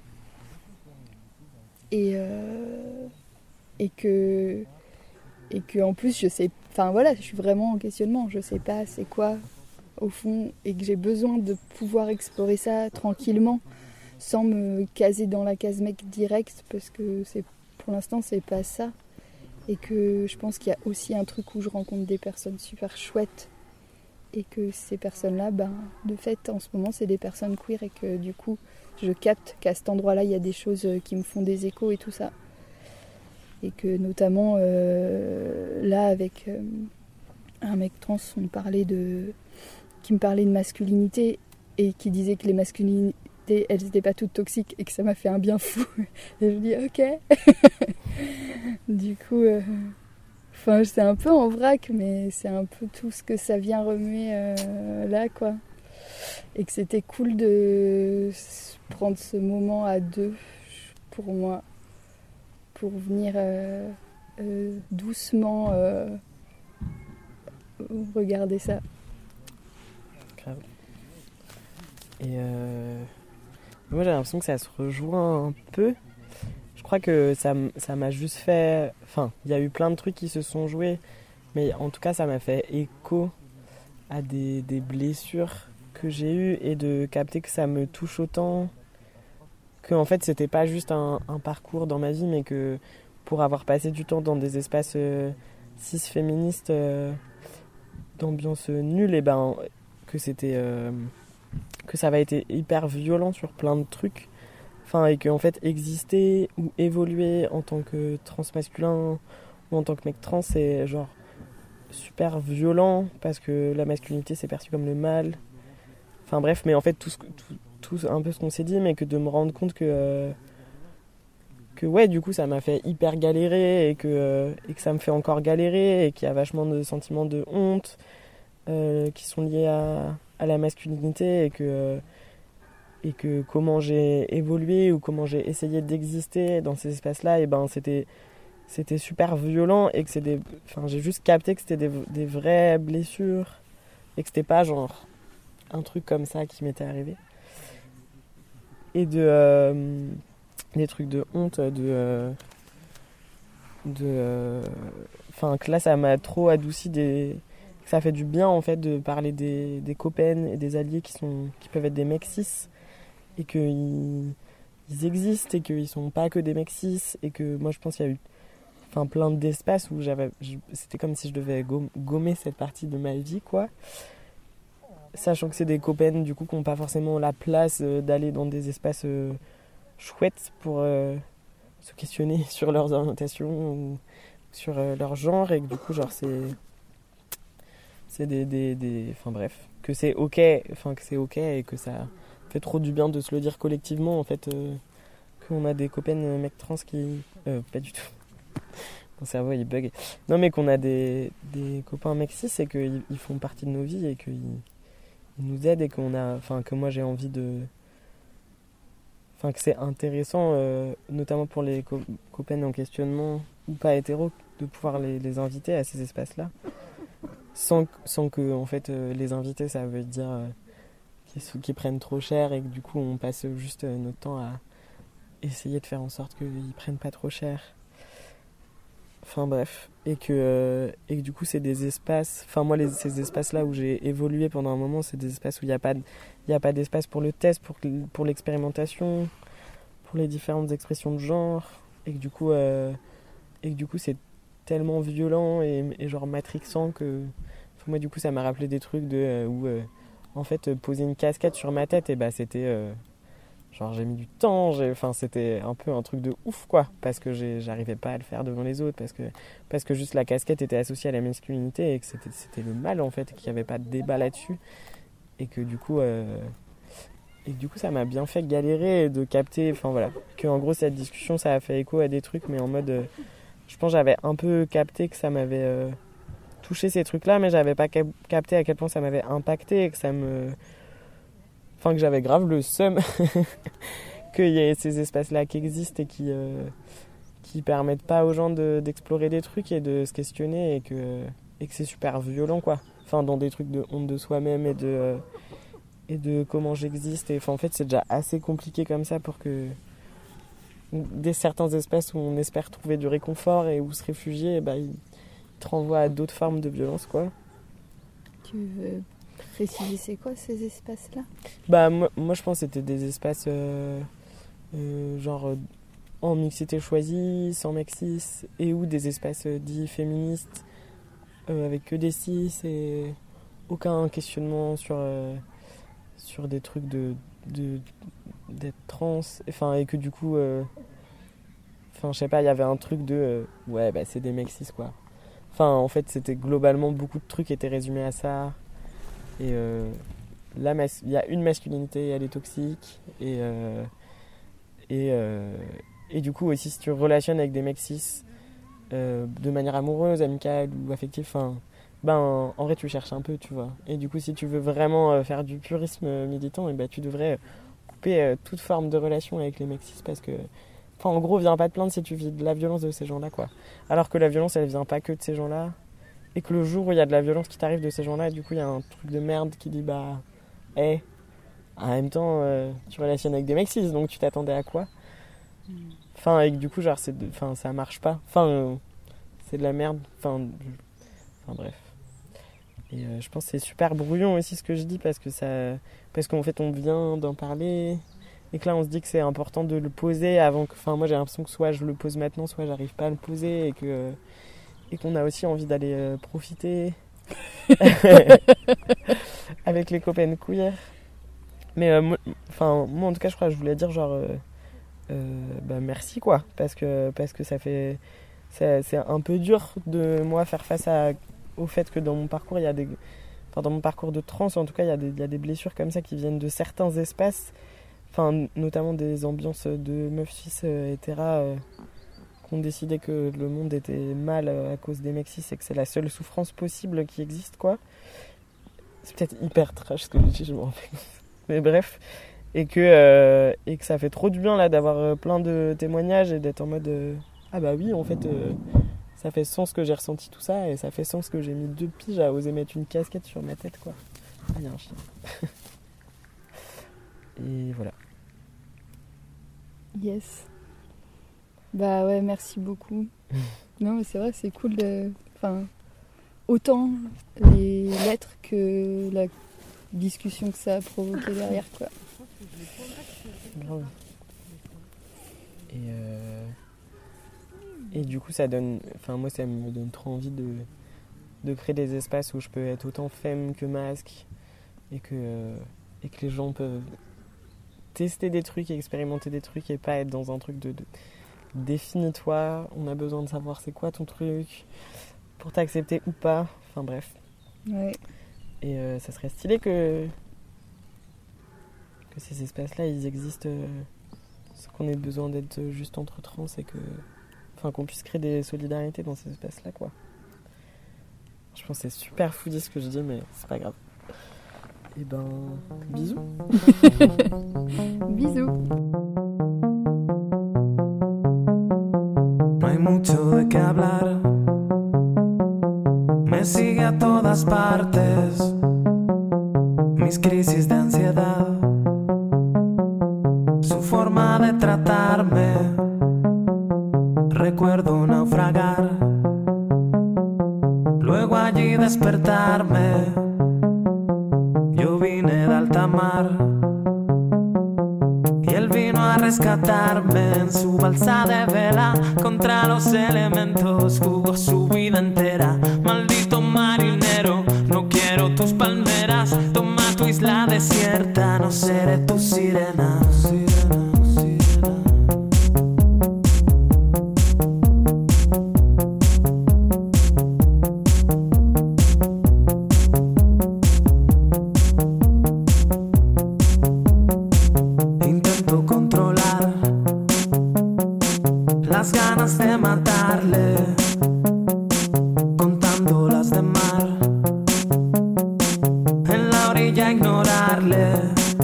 Et, euh, et que... Et que en plus, je sais... Enfin voilà, je suis vraiment en questionnement. Je sais pas c'est quoi, au fond, et que j'ai besoin de pouvoir explorer ça tranquillement, sans me caser dans la case mec direct, parce que c'est, pour l'instant, c'est pas ça. Et que je pense qu'il y a aussi un truc où je rencontre des personnes super chouettes, et que ces personnes-là, ben, de fait, en ce moment, c'est des personnes queer, et que du coup, je capte qu'à cet endroit-là, il y a des choses qui me font des échos et tout ça. Et que notamment, euh, là, avec euh, un mec trans, on parlait de... qui me parlait de masculinité, et qui disait que les masculinités, elles n'étaient pas toutes toxiques, et que ça m'a fait un bien fou. Et je dis, ok. Du coup, euh... enfin, c'est un peu en vrac, mais c'est un peu tout ce que ça vient remuer euh, là, quoi. Et que c'était cool de prendre ce moment à deux, pour moi, pour venir euh, euh, doucement euh, regarder ça. Grave. Et euh, moi j'ai l'impression que ça se rejoint un peu. Je crois que ça, ça m'a juste fait... Enfin, il y a eu plein de trucs qui se sont joués, mais en tout cas ça m'a fait écho à des, des blessures que j'ai eues, et de capter que ça me touche autant, que en fait c'était pas juste un, un parcours dans ma vie, mais que pour avoir passé du temps dans des espaces euh, cis féministes euh, d'ambiance nulle, et ben que c'était euh, que ça avait été hyper violent sur plein de trucs, enfin, et que en fait exister ou évoluer en tant que transmasculin ou en tant que mec trans, c'est genre super violent, parce que la masculinité c'est perçu comme le mal, enfin bref, mais en fait tout ce que tout, tout un peu ce qu'on s'est dit, mais que de me rendre compte que euh, que ouais, du coup ça m'a fait hyper galérer, et que euh, et que ça me fait encore galérer, et qu'il y a vachement de sentiments de honte euh, qui sont liés à, à la masculinité, et que euh, et que comment j'ai évolué ou comment j'ai essayé d'exister dans ces espaces-là, et ben c'était c'était super violent, et que c'est des, enfin j'ai juste capté que c'était des, des vraies blessures, et que c'était pas genre un truc comme ça qui m'était arrivé. Et de euh, des trucs de honte, de euh, de enfin euh, que là ça m'a trop adouci, des ça fait du bien en fait de parler des des copains et des alliés qui sont qui peuvent être des mecs cis, et qu'ils ils existent, et qu'ils sont pas que des mecs cis, et que moi je pense qu'il y a eu enfin plein d'espaces où j'avais je, c'était comme si je devais gommer cette partie de ma vie, quoi. Sachant que c'est des copains du coup qui n'ont pas forcément la place euh, d'aller dans des espaces euh, chouettes pour euh, se questionner sur leurs orientations ou sur euh, leur genre, et que du coup genre c'est c'est des des des enfin bref, que c'est ok, enfin que c'est ok, et que ça fait trop du bien de se le dire collectivement en fait, euh, qu'on a des copains euh, mecs trans qui euh, pas du tout. Mon cerveau il bug. Non, mais qu'on a des des copains mecs cis, et qu'ils ils font partie de nos vies, et qu'ils ils nous aident, et qu'on a, enfin que moi j'ai envie de, enfin que c'est intéressant, euh, notamment pour les co- copains en questionnement ou pas hétéros, de pouvoir les, les inviter à ces espaces-là, sans sans que en fait euh, les inviter ça veut dire euh, qu'ils, qu'ils prennent trop cher, et que du coup on passe juste euh, notre temps à essayer de faire en sorte qu'ils prennent pas trop cher. Enfin bref, et que, euh, et que du coup c'est des espaces, enfin moi les, ces espaces-là où j'ai évolué pendant un moment, c'est des espaces où il n'y a pas, il y a pas d'espace pour le test, pour, pour l'expérimentation, pour les différentes expressions de genre, et que du coup, euh, et que du coup c'est tellement violent et, et genre matrixant que, enfin, moi du coup ça m'a rappelé des trucs de, euh, où euh, en fait poser une casquette sur ma tête, et bah c'était... Euh, Genre j'ai mis du temps, j'ai... Enfin, c'était un peu un truc de ouf, quoi, parce que j'ai... j'arrivais pas à le faire devant les autres, parce que... parce que juste la casquette était associée à la masculinité, et que c'était, c'était le mal en fait, et qu'il n'y avait pas de débat là-dessus, et que du coup, euh... et que, du coup ça m'a bien fait galérer, de capter, enfin voilà, que en gros cette discussion ça a fait écho à des trucs, mais en mode, euh... je pense que j'avais un peu capté que ça m'avait euh... touché ces trucs-là, mais j'avais pas cap- capté à quel point ça m'avait impacté, et que ça me... Enfin, que j'avais grave le seum qu'il y ait ces espaces-là qui existent, et qui, euh, qui qui permettent pas aux gens de, d'explorer des trucs et de se questionner et que, et que c'est super violent, quoi. Enfin, dans des trucs de honte de soi-même et de, euh, et de comment j'existe. Et, enfin, en fait, c'est déjà assez compliqué comme ça pour que des certains espaces où on espère trouver du réconfort et où se réfugier, bah, ils te renvoient à d'autres formes de violence, quoi. Tu veux préciser c'est quoi ces espaces-là ? Bah, moi, moi, je pense que c'était des espaces euh, euh, genre euh, en mixité choisie, sans mec cis, et ou des espaces euh, dits féministes euh, avec que des cis et aucun questionnement sur, euh, sur des trucs de, de, d'être trans, enfin, et que du coup, euh, enfin, je sais pas, il y avait un truc de euh, ouais, bah, c'est des mecs cis, quoi. Enfin, en fait, c'était globalement beaucoup de trucs étaient résumés à ça. Et euh, là, mas- il y a une masculinité, elle est toxique. Et, euh, et, euh, et du coup, aussi, si tu relationnes avec des mecs cis euh, de manière amoureuse, amicale ou affective, fin, ben, en vrai, tu cherches un peu, tu vois. Et du coup, si tu veux vraiment euh, faire du purisme militant, et ben, tu devrais couper euh, toute forme de relation avec les mecs cis parce que, enfin, en gros, viens pas te plaindre si tu vis de la violence de ces gens-là, quoi. Alors que la violence, elle vient pas que de ces gens-là. Et que le jour où il y a de la violence qui t'arrive de ces gens-là, du coup, il y a un truc de merde qui dit, bah, hé, hey, en même temps, euh, tu relationnes avec des mecs cis, donc tu t'attendais à quoi ? Enfin, et que du coup, genre, c'est de... enfin, ça marche pas. Enfin, euh, c'est de la merde. Enfin, je... enfin bref. Et euh, je pense que c'est super brouillon aussi ce que je dis, parce que ça... Parce qu'en fait, on vient d'en parler, et que là, on se dit que c'est important de le poser avant que... Enfin, moi, j'ai l'impression que soit je le pose maintenant, soit j'arrive pas à le poser, et que... Et qu'on a aussi envie d'aller euh, profiter avec les copains queer. Mais euh, moi, moi, en tout cas, je crois que je voulais dire genre euh, euh, bah, merci, quoi. Parce que, parce que ça fait... C'est, c'est un peu dur de moi faire face à, au fait que dans mon parcours, il y a des... Enfin, dans mon parcours de trans, en tout cas, il y a des, il y a des blessures comme ça qui viennent de certains espaces. Enfin, notamment des ambiances de meufs cis euh, hétéras euh, qui ont décidé que le monde était mal à cause des mecs cis et que c'est la seule souffrance possible qui existe, quoi. C'est peut-être hyper trash ce que je dis, je m'en rappelle. Mais bref. Et que, euh, et que ça fait trop du bien, là, d'avoir plein de témoignages et d'être en mode... Euh, ah bah oui, en fait, euh, ça fait sens que j'ai ressenti tout ça et ça fait sens que j'ai mis deux piges à oser mettre une casquette sur ma tête, quoi. Ah, il y a un chien. Et voilà. Yes. Bah ouais, merci beaucoup. Non, mais c'est vrai, c'est cool de... Enfin, autant les lettres que la discussion que ça a provoqué derrière, quoi. Grave. Et, euh... Et du coup, ça donne... Enfin, moi, ça me donne trop envie de, de créer des espaces où je peux être autant femme que masque et que, et que les gens peuvent tester des trucs et expérimenter des trucs et pas être dans un truc de... de définis-toi, on a besoin de savoir c'est quoi ton truc pour t'accepter ou pas, enfin bref. Ouais. Et euh, ça serait stylé que que ces espaces-là, ils existent euh, sans qu'on ait besoin d'être juste entre trans et que, enfin, qu'on puisse créer des solidarités dans ces espaces-là, quoi. Je pense que c'est super fou dit ce que je dis, mais c'est pas grave. Et ben, bisous. Bisous. No hay mucho de qué hablar, me sigue a todas partes, mis crisis de ansiedad, su forma de tratarme, recuerdo naufragar, luego allí despertarme, yo vine de alta mar. Y él vino a rescatarme en su balsa de vela contra los elementos, jugó su vida entera. Maldito marinero, no quiero tus palmeras, toma tu isla desierta, no seré tu sirena.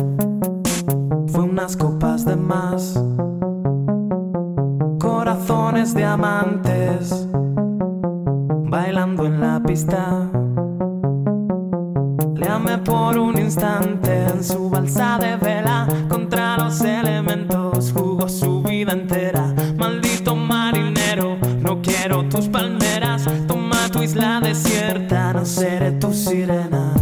Corazones corazones diamantes bailando en la pista. Le amé por un instante en su balsa de vela contra los elementos, jugó su vida entera. Maldito marinero, no quiero tus palmeras, toma tu isla desierta, no seré tu sirena.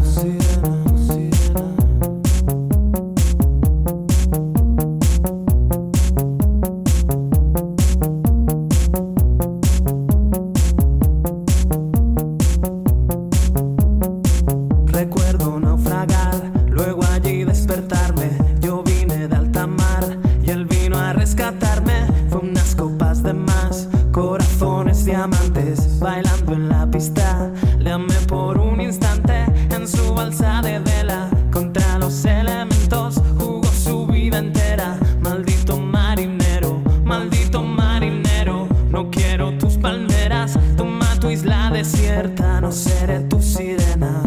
Bailando en la pista, le amé por un instante en su balsa de vela contra los elementos, jugó su vida entera. Maldito marinero, maldito marinero, no quiero tus palmeras, toma tu isla desierta, no seré tu sirena,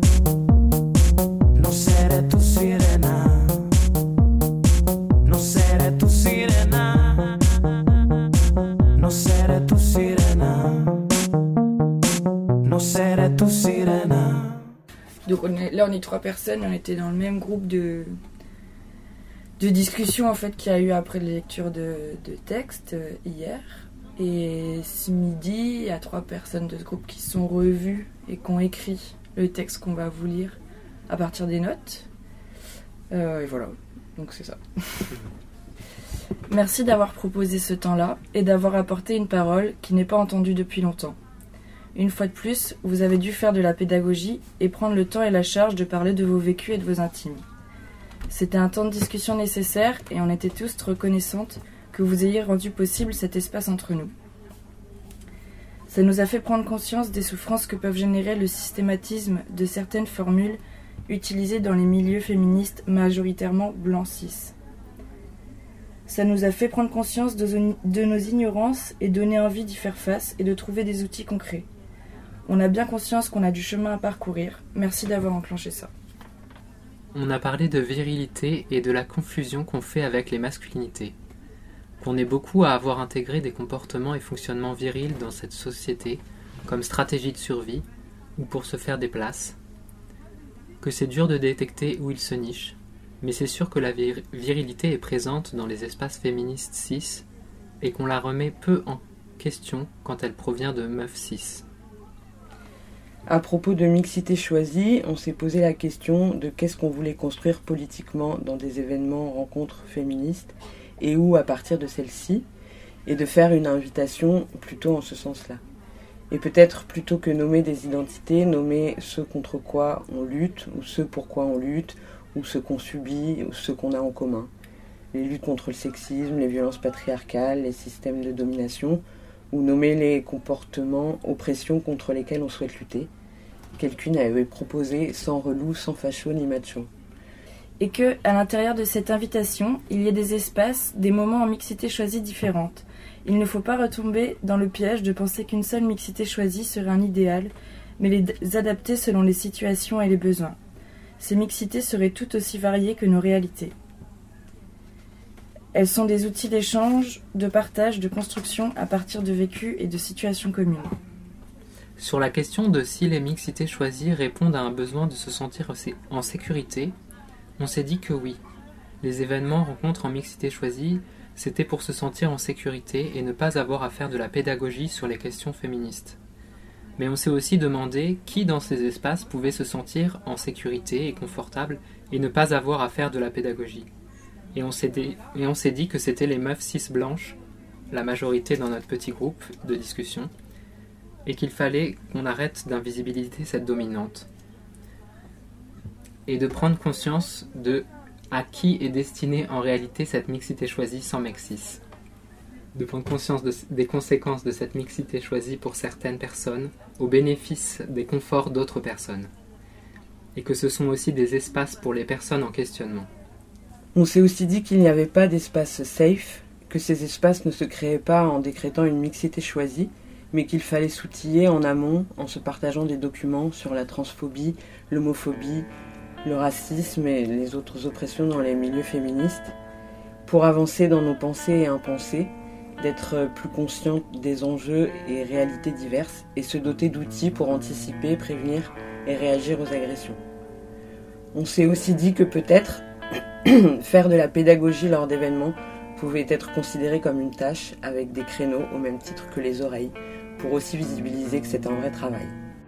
no seré tu sirena, no seré tu sirena, no seré tu sirena. No seré tu sirena. Donc on est, là on est trois personnes, on était dans le même groupe de, de discussion en fait qu'il y a eu après la lecture de, de texte euh, hier. Et ce midi, il y a trois personnes de ce groupe qui sont revues et qui ont écrit le texte qu'on va vous lire à partir des notes. Euh, et voilà, donc c'est ça. Merci d'avoir proposé ce temps-là et d'avoir apporté une parole qui n'est pas entendue depuis longtemps. Une fois de plus, vous avez dû faire de la pédagogie et prendre le temps et la charge de parler de vos vécus et de vos intimes. C'était un temps de discussion nécessaire et on était tous reconnaissantes que vous ayez rendu possible cet espace entre nous. Ça nous a fait prendre conscience des souffrances que peuvent générer le systématisme de certaines formules utilisées dans les milieux féministes majoritairement blancs cis. Ça nous a fait prendre conscience de, de nos ignorances et donner envie d'y faire face et de trouver des outils concrets. On a bien conscience qu'on a du chemin à parcourir. Merci d'avoir enclenché ça. On a parlé de virilité et de la confusion qu'on fait avec les masculinités. Qu'on est beaucoup à avoir intégré des comportements et fonctionnements virils dans cette société, comme stratégie de survie, ou pour se faire des places. Que c'est dur de détecter où ils se nichent. Mais c'est sûr que la vir- virilité est présente dans les espaces féministes cis et qu'on la remet peu en question quand elle provient de meufs cis. À propos de mixité choisie, on s'est posé la question de qu'est-ce qu'on voulait construire politiquement dans des événements, rencontres féministes et où à partir de celles-ci, et de faire une invitation plutôt en ce sens-là. Et peut-être plutôt que nommer des identités, nommer ce contre quoi on lutte ou ce pourquoi on lutte, ou ce qu'on subit, ou ce qu'on a en commun. Les luttes contre le sexisme, les violences patriarcales, les systèmes de domination, ou nommer les comportements, oppressions contre lesquels on souhaite lutter. Quelqu'une avait proposé sans relou, sans facho ni macho. Et que, à l'intérieur de cette invitation, il y ait des espaces, des moments en mixité choisie différentes. Il ne faut pas retomber dans le piège de penser qu'une seule mixité choisie serait un idéal, mais les adapter selon les situations et les besoins. Ces mixités seraient tout aussi variées que nos réalités. Elles sont des outils d'échange, de partage, de construction à partir de vécus et de situations communes. Sur la question de si les mixités choisies répondent à un besoin de se sentir en sécurité, on s'est dit que oui. Les événements rencontres en mixité choisie, c'était pour se sentir en sécurité et ne pas avoir à faire de la pédagogie sur les questions féministes. Mais on s'est aussi demandé qui dans ces espaces pouvait se sentir en sécurité et confortable et ne pas avoir à faire de la pédagogie. Et on s'est dit, et on s'est dit que c'était les meufs cis blanches, la majorité dans notre petit groupe de discussion, et qu'il fallait qu'on arrête d'invisibiliser cette dominante. Et de prendre conscience de à qui est destinée en réalité cette mixité choisie sans mec cis. De prendre conscience de, des conséquences de cette mixité choisie pour certaines personnes, au bénéfice des conforts d'autres personnes. Et que ce sont aussi des espaces pour les personnes en questionnement. On s'est aussi dit qu'il n'y avait pas d'espace safe, que ces espaces ne se créaient pas en décrétant une mixité choisie, mais qu'il fallait s'outiller en amont en se partageant des documents sur la transphobie, l'homophobie, le racisme et les autres oppressions dans les milieux féministes, pour avancer dans nos pensées et impensées, d'être plus conscient des enjeux et réalités diverses et se doter d'outils pour anticiper, prévenir et réagir aux agressions. On s'est aussi dit que peut-être faire de la pédagogie lors d'événements pouvait être considéré comme une tâche avec des créneaux au même titre que les oreilles, pour aussi visibiliser que c'est un vrai travail.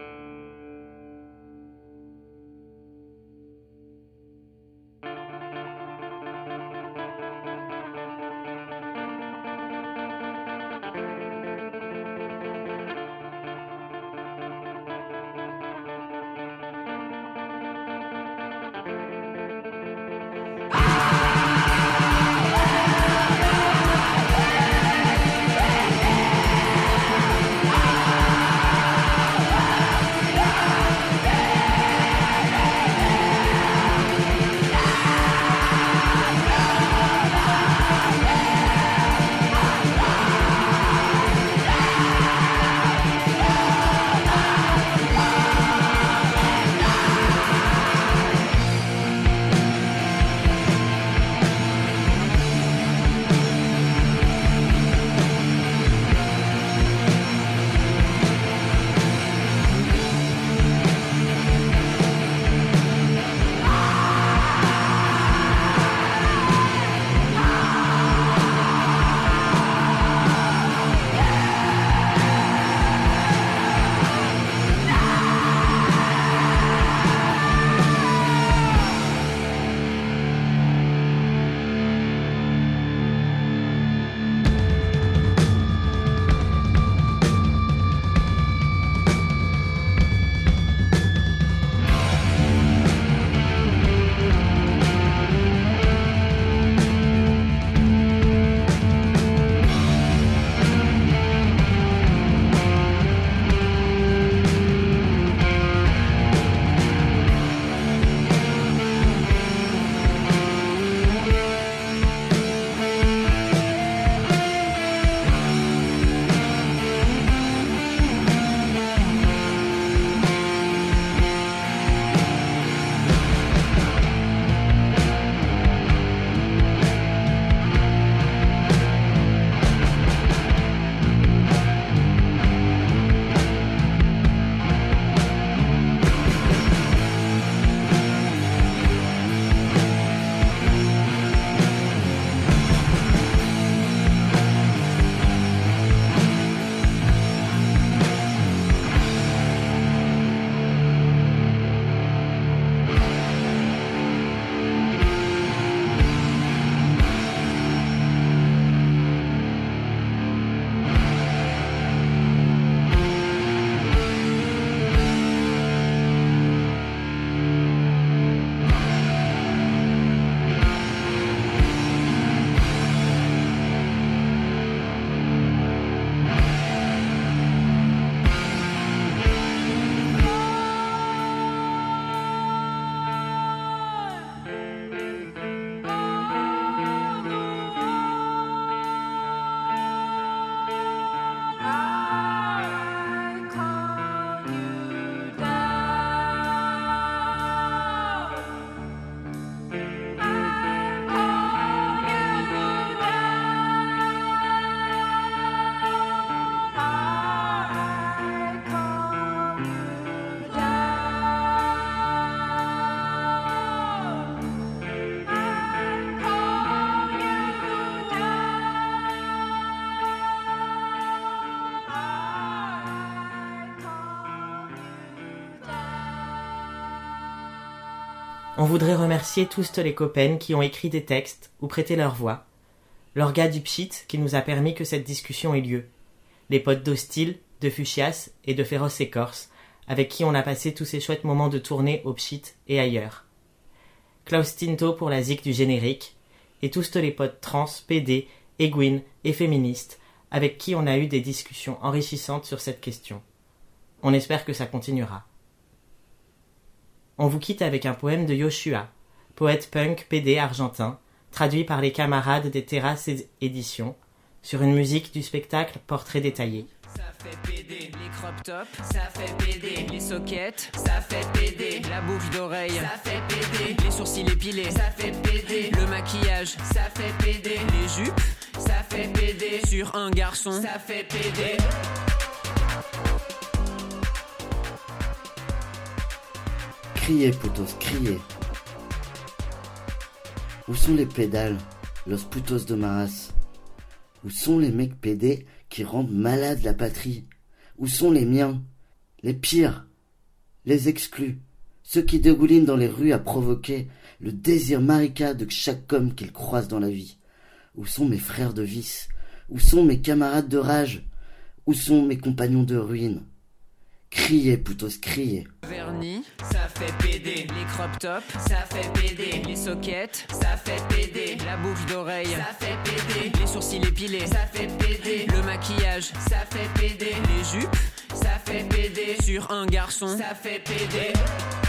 On voudrait remercier tous les copains qui ont écrit des textes ou prêté leur voix, l'orga du Pchit qui nous a permis que cette discussion ait lieu, les potes d'Hostile, de Fuchias et de Féroce Écorce, avec qui on a passé tous ces chouettes moments de tournée au Pchit et ailleurs. Klaus Tinto pour la zik du générique, et tous les potes trans, P D, Egwin et féministes, avec qui on a eu des discussions enrichissantes sur cette question. On espère que ça continuera. On vous quitte avec un poème de Yoshua, poète punk P D argentin, traduit par les camarades des Terrasses Éditions, sur une musique du spectacle Portrait détaillé. Ça fait péder les crop tops, ça fait péder les sockets, ça fait péder la boucle d'oreille, ça fait péder les sourcils épilés, ça fait péder le maquillage, ça fait péder les jupes, ça fait péder sur un garçon, ça fait pédé. Criez, putos, criez. Où sont les pédales, los putos de ma race? Où sont les mecs pédés qui rendent malade la patrie? Où sont les miens? Les pires, les exclus, ceux qui dégoulinent dans les rues à provoquer le désir marica de chaque homme qu'ils croisent dans la vie. Où sont mes frères de vice? Où sont mes camarades de rage? Où sont mes compagnons de ruine? Criez, putos, criez. Vernis, ça fait pédé. Les crop tops, ça fait pédé. Les sockets, ça fait pédé. La boucle d'oreille, ça fait pédé. Les sourcils épilés, ça fait pédé. Le maquillage, ça fait pédé. Les jupes, ça fait pédé. Sur un garçon, ça fait pédé.